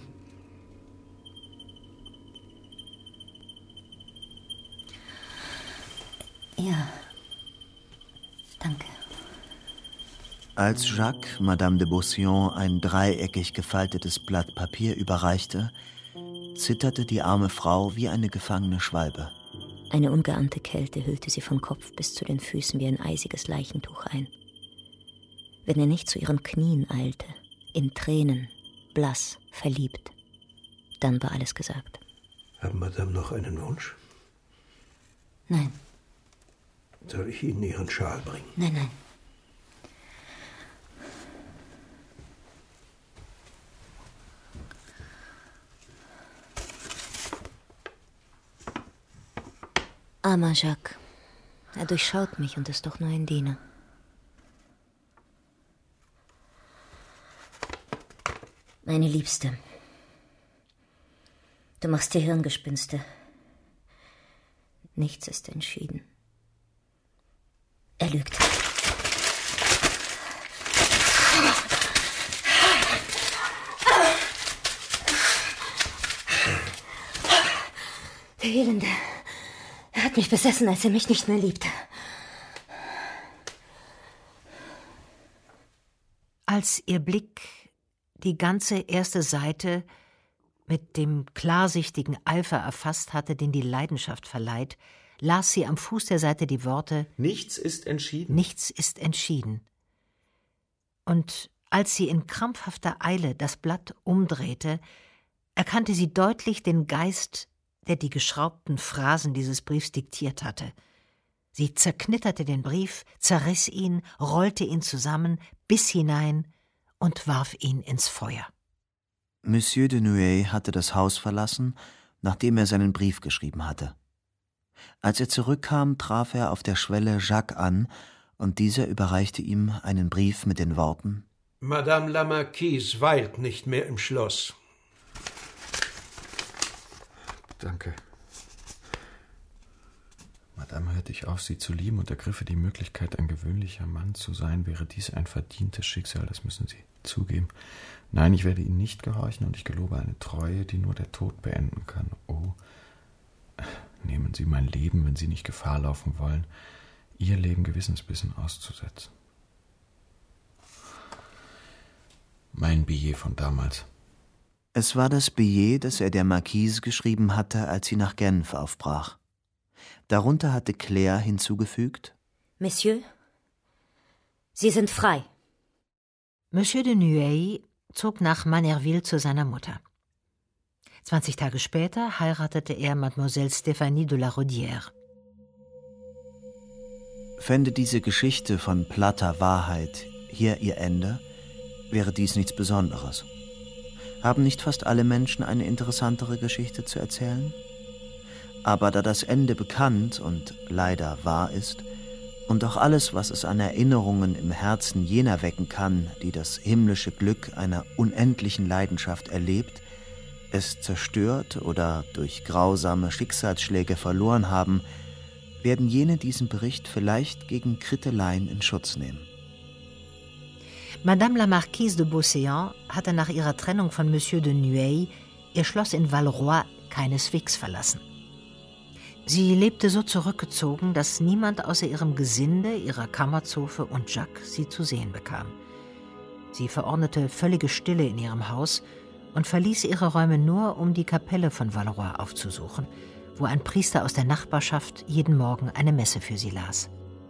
Ja, danke. Als Jacques Madame de Beauseant ein dreieckig gefaltetes Blatt Papier überreichte, zitterte die arme Frau wie eine gefangene Schwalbe. Eine ungeahnte Kälte hüllte sie von Kopf bis zu den Füßen wie ein eisiges Leichentuch ein. Wenn er nicht zu ihren Knien eilte, in Tränen, blass, verliebt, dann war alles gesagt. Haben Madame noch einen Wunsch? Nein. Soll ich Ihnen Ihren Schal bringen? Nein, nein. Armer Jacques. Er durchschaut mich und ist doch nur ein Diener. Meine Liebste, du machst dir Hirngespinste. Nichts ist entschieden. Er lügt. Der Elende. Er hat mich besessen, als er mich nicht mehr liebte. Als ihr Blick die ganze erste Seite mit dem klarsichtigen Eifer erfasst hatte, den die Leidenschaft verleiht, las sie am Fuß der Seite die Worte: Nichts ist entschieden. Nichts ist entschieden. Und als sie in krampfhafter Eile das Blatt umdrehte, erkannte sie deutlich den Geist, der die geschraubten Phrasen dieses Briefs diktiert hatte. Sie zerknitterte den Brief, zerriss ihn, rollte ihn zusammen, biss hinein und warf ihn ins Feuer. Monsieur de Nueil hatte das Haus verlassen, nachdem er seinen Brief geschrieben hatte. Als er zurückkam, traf er auf der Schwelle Jacques an, und dieser überreichte ihm einen Brief mit den Worten: Madame la Marquise weilt nicht mehr im Schloss. Danke. Madame hörte ich auf, Sie zu lieben und ergriffe die Möglichkeit, ein gewöhnlicher Mann zu sein. Wäre dies ein verdientes Schicksal, das müssen Sie zugeben. Nein, ich werde Ihnen nicht gehorchen und ich gelobe eine Treue, die nur der Tod beenden kann. Oh, nehmen Sie mein Leben, wenn Sie nicht Gefahr laufen wollen, Ihr Leben Gewissensbissen auszusetzen. Mein Billet von damals. Es war das Billet, das er der Marquise geschrieben hatte, als sie nach Genf aufbrach. Darunter hatte Claire hinzugefügt: Monsieur, Sie sind frei. Monsieur de Nueil zog nach Manerville zu seiner Mutter. 20 Tage später heiratete er Mademoiselle Stéphanie de la Rodière. Fände diese Geschichte von platter Wahrheit hier ihr Ende, wäre dies nichts Besonderes. Haben nicht fast alle Menschen eine interessantere Geschichte zu erzählen? Aber da das Ende bekannt und leider wahr ist und auch alles, was es an Erinnerungen im Herzen jener wecken kann, die das himmlische Glück einer unendlichen Leidenschaft erlebt, es zerstört oder durch grausame Schicksalsschläge verloren haben, werden jene diesen Bericht vielleicht gegen Kritteleien in Schutz nehmen. Madame la Marquise de Beauséant hatte nach ihrer Trennung von Monsieur de Nueil ihr Schloss in Valleroy keineswegs verlassen. Sie lebte so zurückgezogen, dass niemand außer ihrem Gesinde, ihrer Kammerzofe und Jacques sie zu sehen bekam. Sie verordnete völlige Stille in ihrem Haus und verließ ihre Räume nur, um die Kapelle von Valleroy aufzusuchen, wo ein Priester aus der Nachbarschaft jeden Morgen eine Messe für sie las.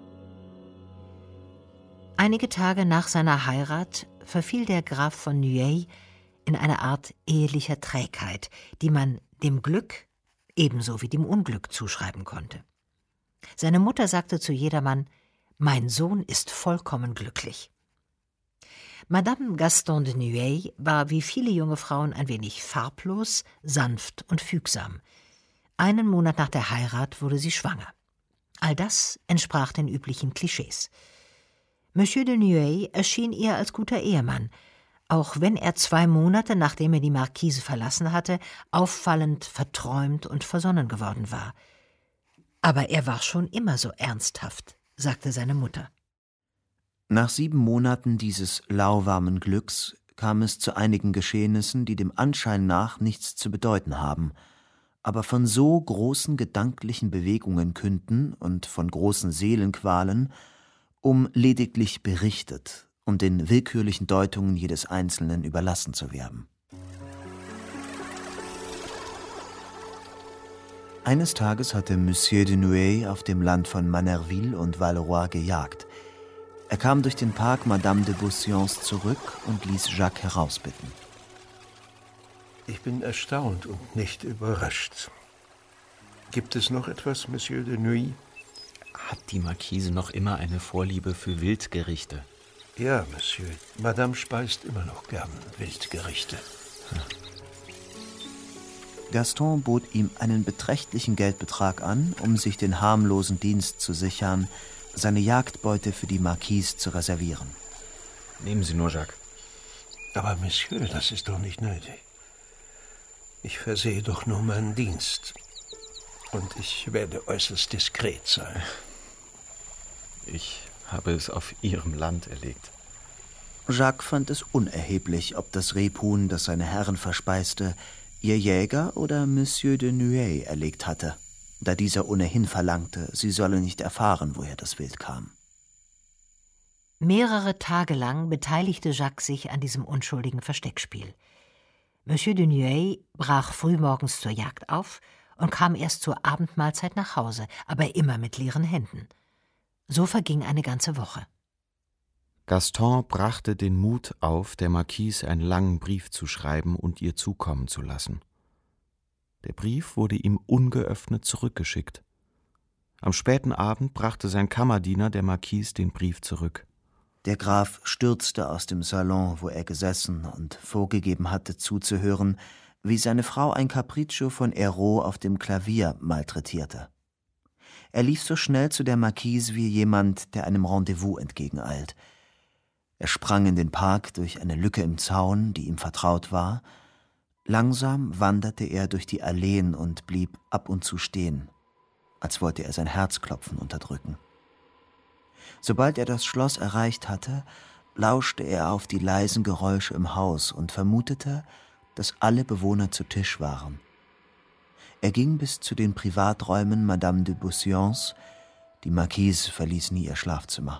Einige Tage nach seiner Heirat verfiel der Graf von Nueil in eine Art ehelicher Trägheit, die man dem Glück ebenso wie dem Unglück zuschreiben konnte. Seine Mutter sagte zu jedermann: »Mein Sohn ist vollkommen glücklich.« Madame Gaston de Nueil war wie viele junge Frauen ein wenig farblos, sanft und fügsam. Einen Monat nach der Heirat wurde sie schwanger. All das entsprach den üblichen Klischees. Monsieur de Nueil erschien ihr als guter Ehemann, auch wenn er 2 Monate, nachdem er die Marquise verlassen hatte, auffallend verträumt und versonnen geworden war. Aber er war schon immer so ernsthaft, sagte seine Mutter. Nach 7 Monaten dieses lauwarmen Glücks kam es zu einigen Geschehnissen, die dem Anschein nach nichts zu bedeuten haben, aber von so großen gedanklichen Bewegungen künden und von großen Seelenqualen, um lediglich berichtet und den willkürlichen Deutungen jedes Einzelnen überlassen zu werden. Eines Tages hatte Monsieur de Nueil auf dem Land von Manerville und Valleroy gejagt. Er kam durch den Park Madame de Beauséants zurück und ließ Jacques herausbitten. Ich bin erstaunt und nicht überrascht. Gibt es noch etwas, Monsieur de Nueil? Hat die Marquise noch immer eine Vorliebe für Wildgerichte? Ja, Monsieur. Madame speist immer noch gern Wildgerichte. Gaston bot ihm einen beträchtlichen Geldbetrag an, um sich den harmlosen Dienst zu sichern, seine Jagdbeute für die Marquise zu reservieren. Nehmen Sie nur, Jacques. Aber Monsieur, das ist doch nicht nötig. Ich versehe doch nur meinen Dienst. Und ich werde äußerst diskret sein. Ich habe es auf Ihrem Land erlegt. Jacques fand es unerheblich, ob das Rebhuhn, das seine Herren verspeiste, ihr Jäger oder Monsieur de Nueil erlegt hatte, da dieser ohnehin verlangte, sie solle nicht erfahren, woher das Wild kam. Mehrere Tage lang beteiligte Jacques sich an diesem unschuldigen Versteckspiel. Monsieur de Nueil brach frühmorgens zur Jagd auf und kam erst zur Abendmahlzeit nach Hause, aber immer mit leeren Händen. So verging eine ganze Woche. Gaston brachte den Mut auf, der Marquise einen langen Brief zu schreiben und ihr zukommen zu lassen. Der Brief wurde ihm ungeöffnet zurückgeschickt. Am späten Abend brachte sein Kammerdiener der Marquise den Brief zurück. Der Graf stürzte aus dem Salon, wo er gesessen und vorgegeben hatte, zuzuhören, wie seine Frau ein Capriccio von Hérault auf dem Klavier malträtierte. Er lief so schnell zu der Marquise wie jemand, der einem Rendezvous entgegeneilt. Er sprang in den Park durch eine Lücke im Zaun, die ihm vertraut war. Langsam wanderte er durch die Alleen und blieb ab und zu stehen, als wollte er sein Herzklopfen unterdrücken. Sobald er das Schloss erreicht hatte, lauschte er auf die leisen Geräusche im Haus und vermutete, dass alle Bewohner zu Tisch waren. Er ging bis zu den Privaträumen Madame de Beauséants. Die Marquise verließ nie ihr Schlafzimmer.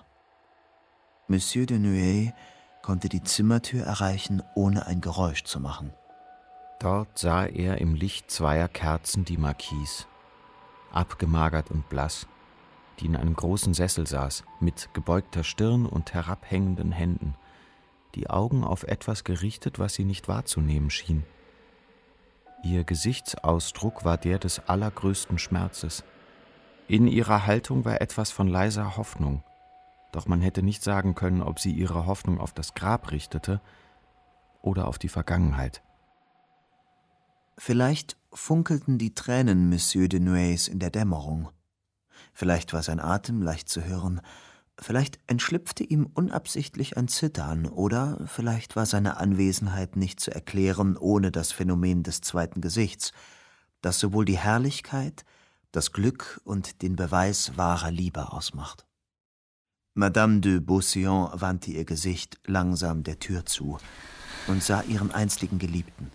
Monsieur de Nueil konnte die Zimmertür erreichen, ohne ein Geräusch zu machen. Dort sah er im Licht zweier Kerzen die Marquise, abgemagert und blass, die in einem großen Sessel saß, mit gebeugter Stirn und herabhängenden Händen, die Augen auf etwas gerichtet, was sie nicht wahrzunehmen schien. Ihr Gesichtsausdruck war der des allergrößten Schmerzes. In ihrer Haltung war etwas von leiser Hoffnung, doch man hätte nicht sagen können, ob sie ihre Hoffnung auf das Grab richtete oder auf die Vergangenheit. Vielleicht funkelten die Tränen Monsieur de Nueils in der Dämmerung. Vielleicht war sein Atem leicht zu hören, vielleicht entschlüpfte ihm unabsichtlich ein Zittern, oder vielleicht war seine Anwesenheit nicht zu erklären ohne das Phänomen des zweiten Gesichts, das sowohl die Herrlichkeit, das Glück und den Beweis wahrer Liebe ausmacht. Madame de Beauséant wandte ihr Gesicht langsam der Tür zu und sah ihren einstigen Geliebten.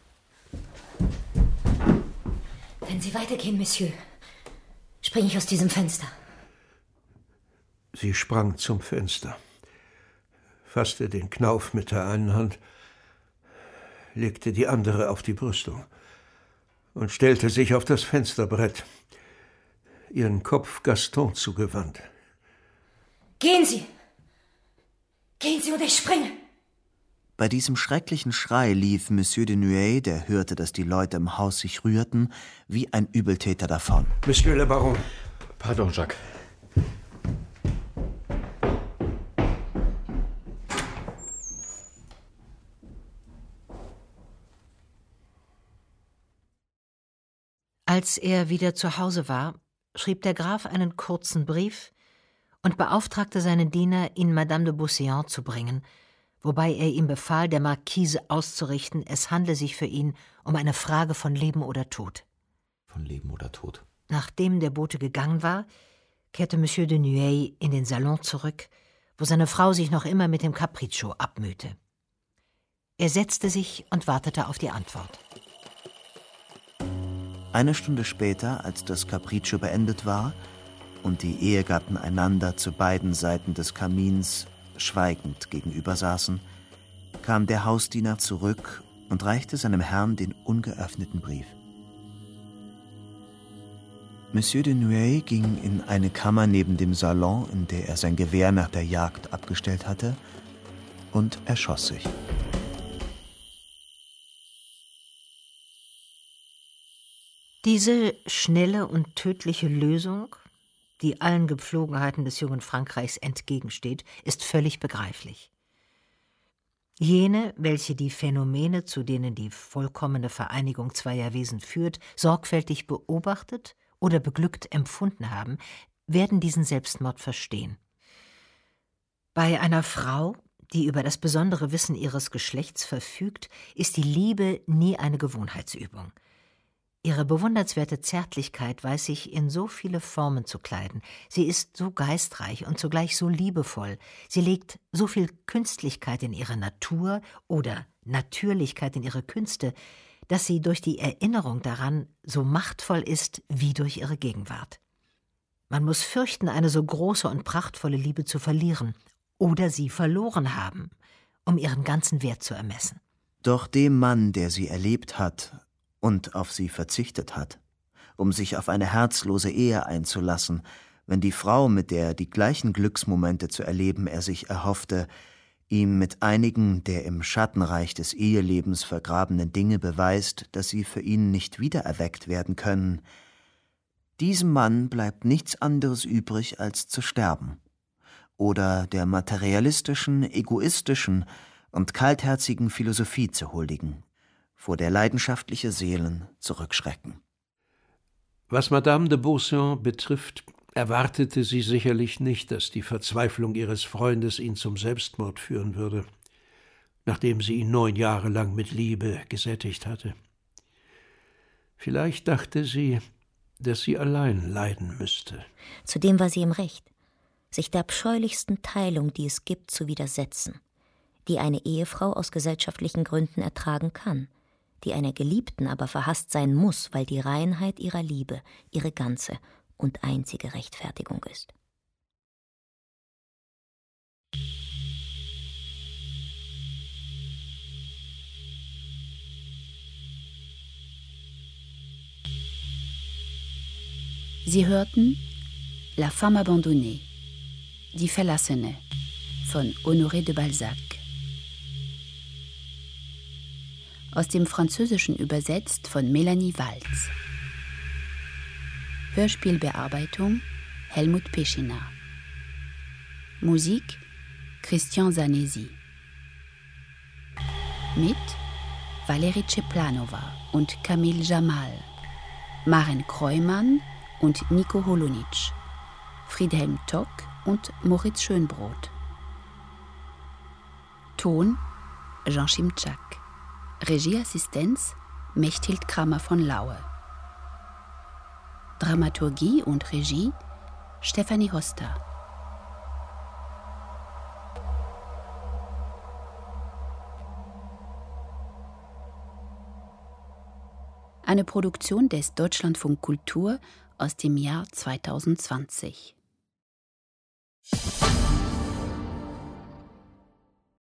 Wenn Sie weitergehen, Monsieur, springe ich aus diesem Fenster. Sie sprang zum Fenster, fasste den Knauf mit der einen Hand, legte die andere auf die Brüstung und stellte sich auf das Fensterbrett, ihren Kopf Gaston zugewandt. Gehen Sie! Gehen Sie oder ich springe! Bei diesem schrecklichen Schrei lief Monsieur de Nueil, der hörte, dass die Leute im Haus sich rührten, wie ein Übeltäter davon. Monsieur le Baron. Pardon, Jacques. Als er wieder zu Hause war, schrieb der Graf einen kurzen Brief und beauftragte seinen Diener, ihn Madame de Beauséant zu bringen, wobei er ihm befahl, der Marquise auszurichten, es handle sich für ihn um eine Frage von Leben oder Tod. Von Leben oder Tod. Nachdem der Bote gegangen war, kehrte Monsieur de Nueil in den Salon zurück, wo seine Frau sich noch immer mit dem Capriccio abmühte. Er setzte sich und wartete auf die Antwort. Eine Stunde später, als das Capriccio beendet war und die Ehegatten einander zu beiden Seiten des Kamins schweigend gegenüber saßen, kam der Hausdiener zurück und reichte seinem Herrn den ungeöffneten Brief. Monsieur de Nueil ging in eine Kammer neben dem Salon, in der er sein Gewehr nach der Jagd abgestellt hatte, und erschoss sich. Diese schnelle und tödliche Lösung, die allen Gepflogenheiten des jungen Frankreichs entgegensteht, ist völlig begreiflich. Jene, welche die Phänomene, zu denen die vollkommene Vereinigung zweier Wesen führt, sorgfältig beobachtet oder beglückt empfunden haben, werden diesen Selbstmord verstehen. Bei einer Frau, die über das besondere Wissen ihres Geschlechts verfügt, ist die Liebe nie eine Gewohnheitsübung. Ihre bewundernswerte Zärtlichkeit weiß sich in so viele Formen zu kleiden. Sie ist so geistreich und zugleich so liebevoll. Sie legt so viel Künstlichkeit in ihre Natur oder Natürlichkeit in ihre Künste, dass sie durch die Erinnerung daran so machtvoll ist wie durch ihre Gegenwart. Man muss fürchten, eine so große und prachtvolle Liebe zu verlieren oder sie verloren haben, um ihren ganzen Wert zu ermessen. Doch dem Mann, der sie erlebt hat und auf sie verzichtet hat, um sich auf eine herzlose Ehe einzulassen, wenn die Frau, mit der die gleichen Glücksmomente zu erleben er sich erhoffte, ihm mit einigen der im Schattenreich des Ehelebens vergrabenen Dinge beweist, dass sie für ihn nicht wiedererweckt werden können, diesem Mann bleibt nichts anderes übrig, als zu sterben oder der materialistischen, egoistischen und kaltherzigen Philosophie zu huldigen, vor der leidenschaftliche Seelen zurückschrecken. Was Madame de Beauséant betrifft, erwartete sie sicherlich nicht, dass die Verzweiflung ihres Freundes ihn zum Selbstmord führen würde, nachdem sie ihn 9 Jahre lang mit Liebe gesättigt hatte. Vielleicht dachte sie, dass sie allein leiden müsste. Zudem war sie im Recht, sich der abscheulichsten Teilung, die es gibt, zu widersetzen, die eine Ehefrau aus gesellschaftlichen Gründen ertragen kann, die einer Geliebten aber verhasst sein muss, weil die Reinheit ihrer Liebe ihre ganze und einzige Rechtfertigung ist. Sie hörten La femme abandonnée, die Verlassene von Honoré de Balzac. Aus dem Französischen übersetzt von Melanie Walz. Hörspielbearbeitung Helmut Peschina. Musik Christian Zanesi. Mit Valerie Ceplanova und Kamil Jamal, Maren Kreumann und Nico Holonitsch, Friedhelm Tock und Moritz Schönbrot. Ton Jean Schimczak. Regieassistenz Mechthild Kramer von Laue. Dramaturgie und Regie Stefanie Hoster. Eine Produktion des Deutschlandfunk Kultur aus dem Jahr 2020.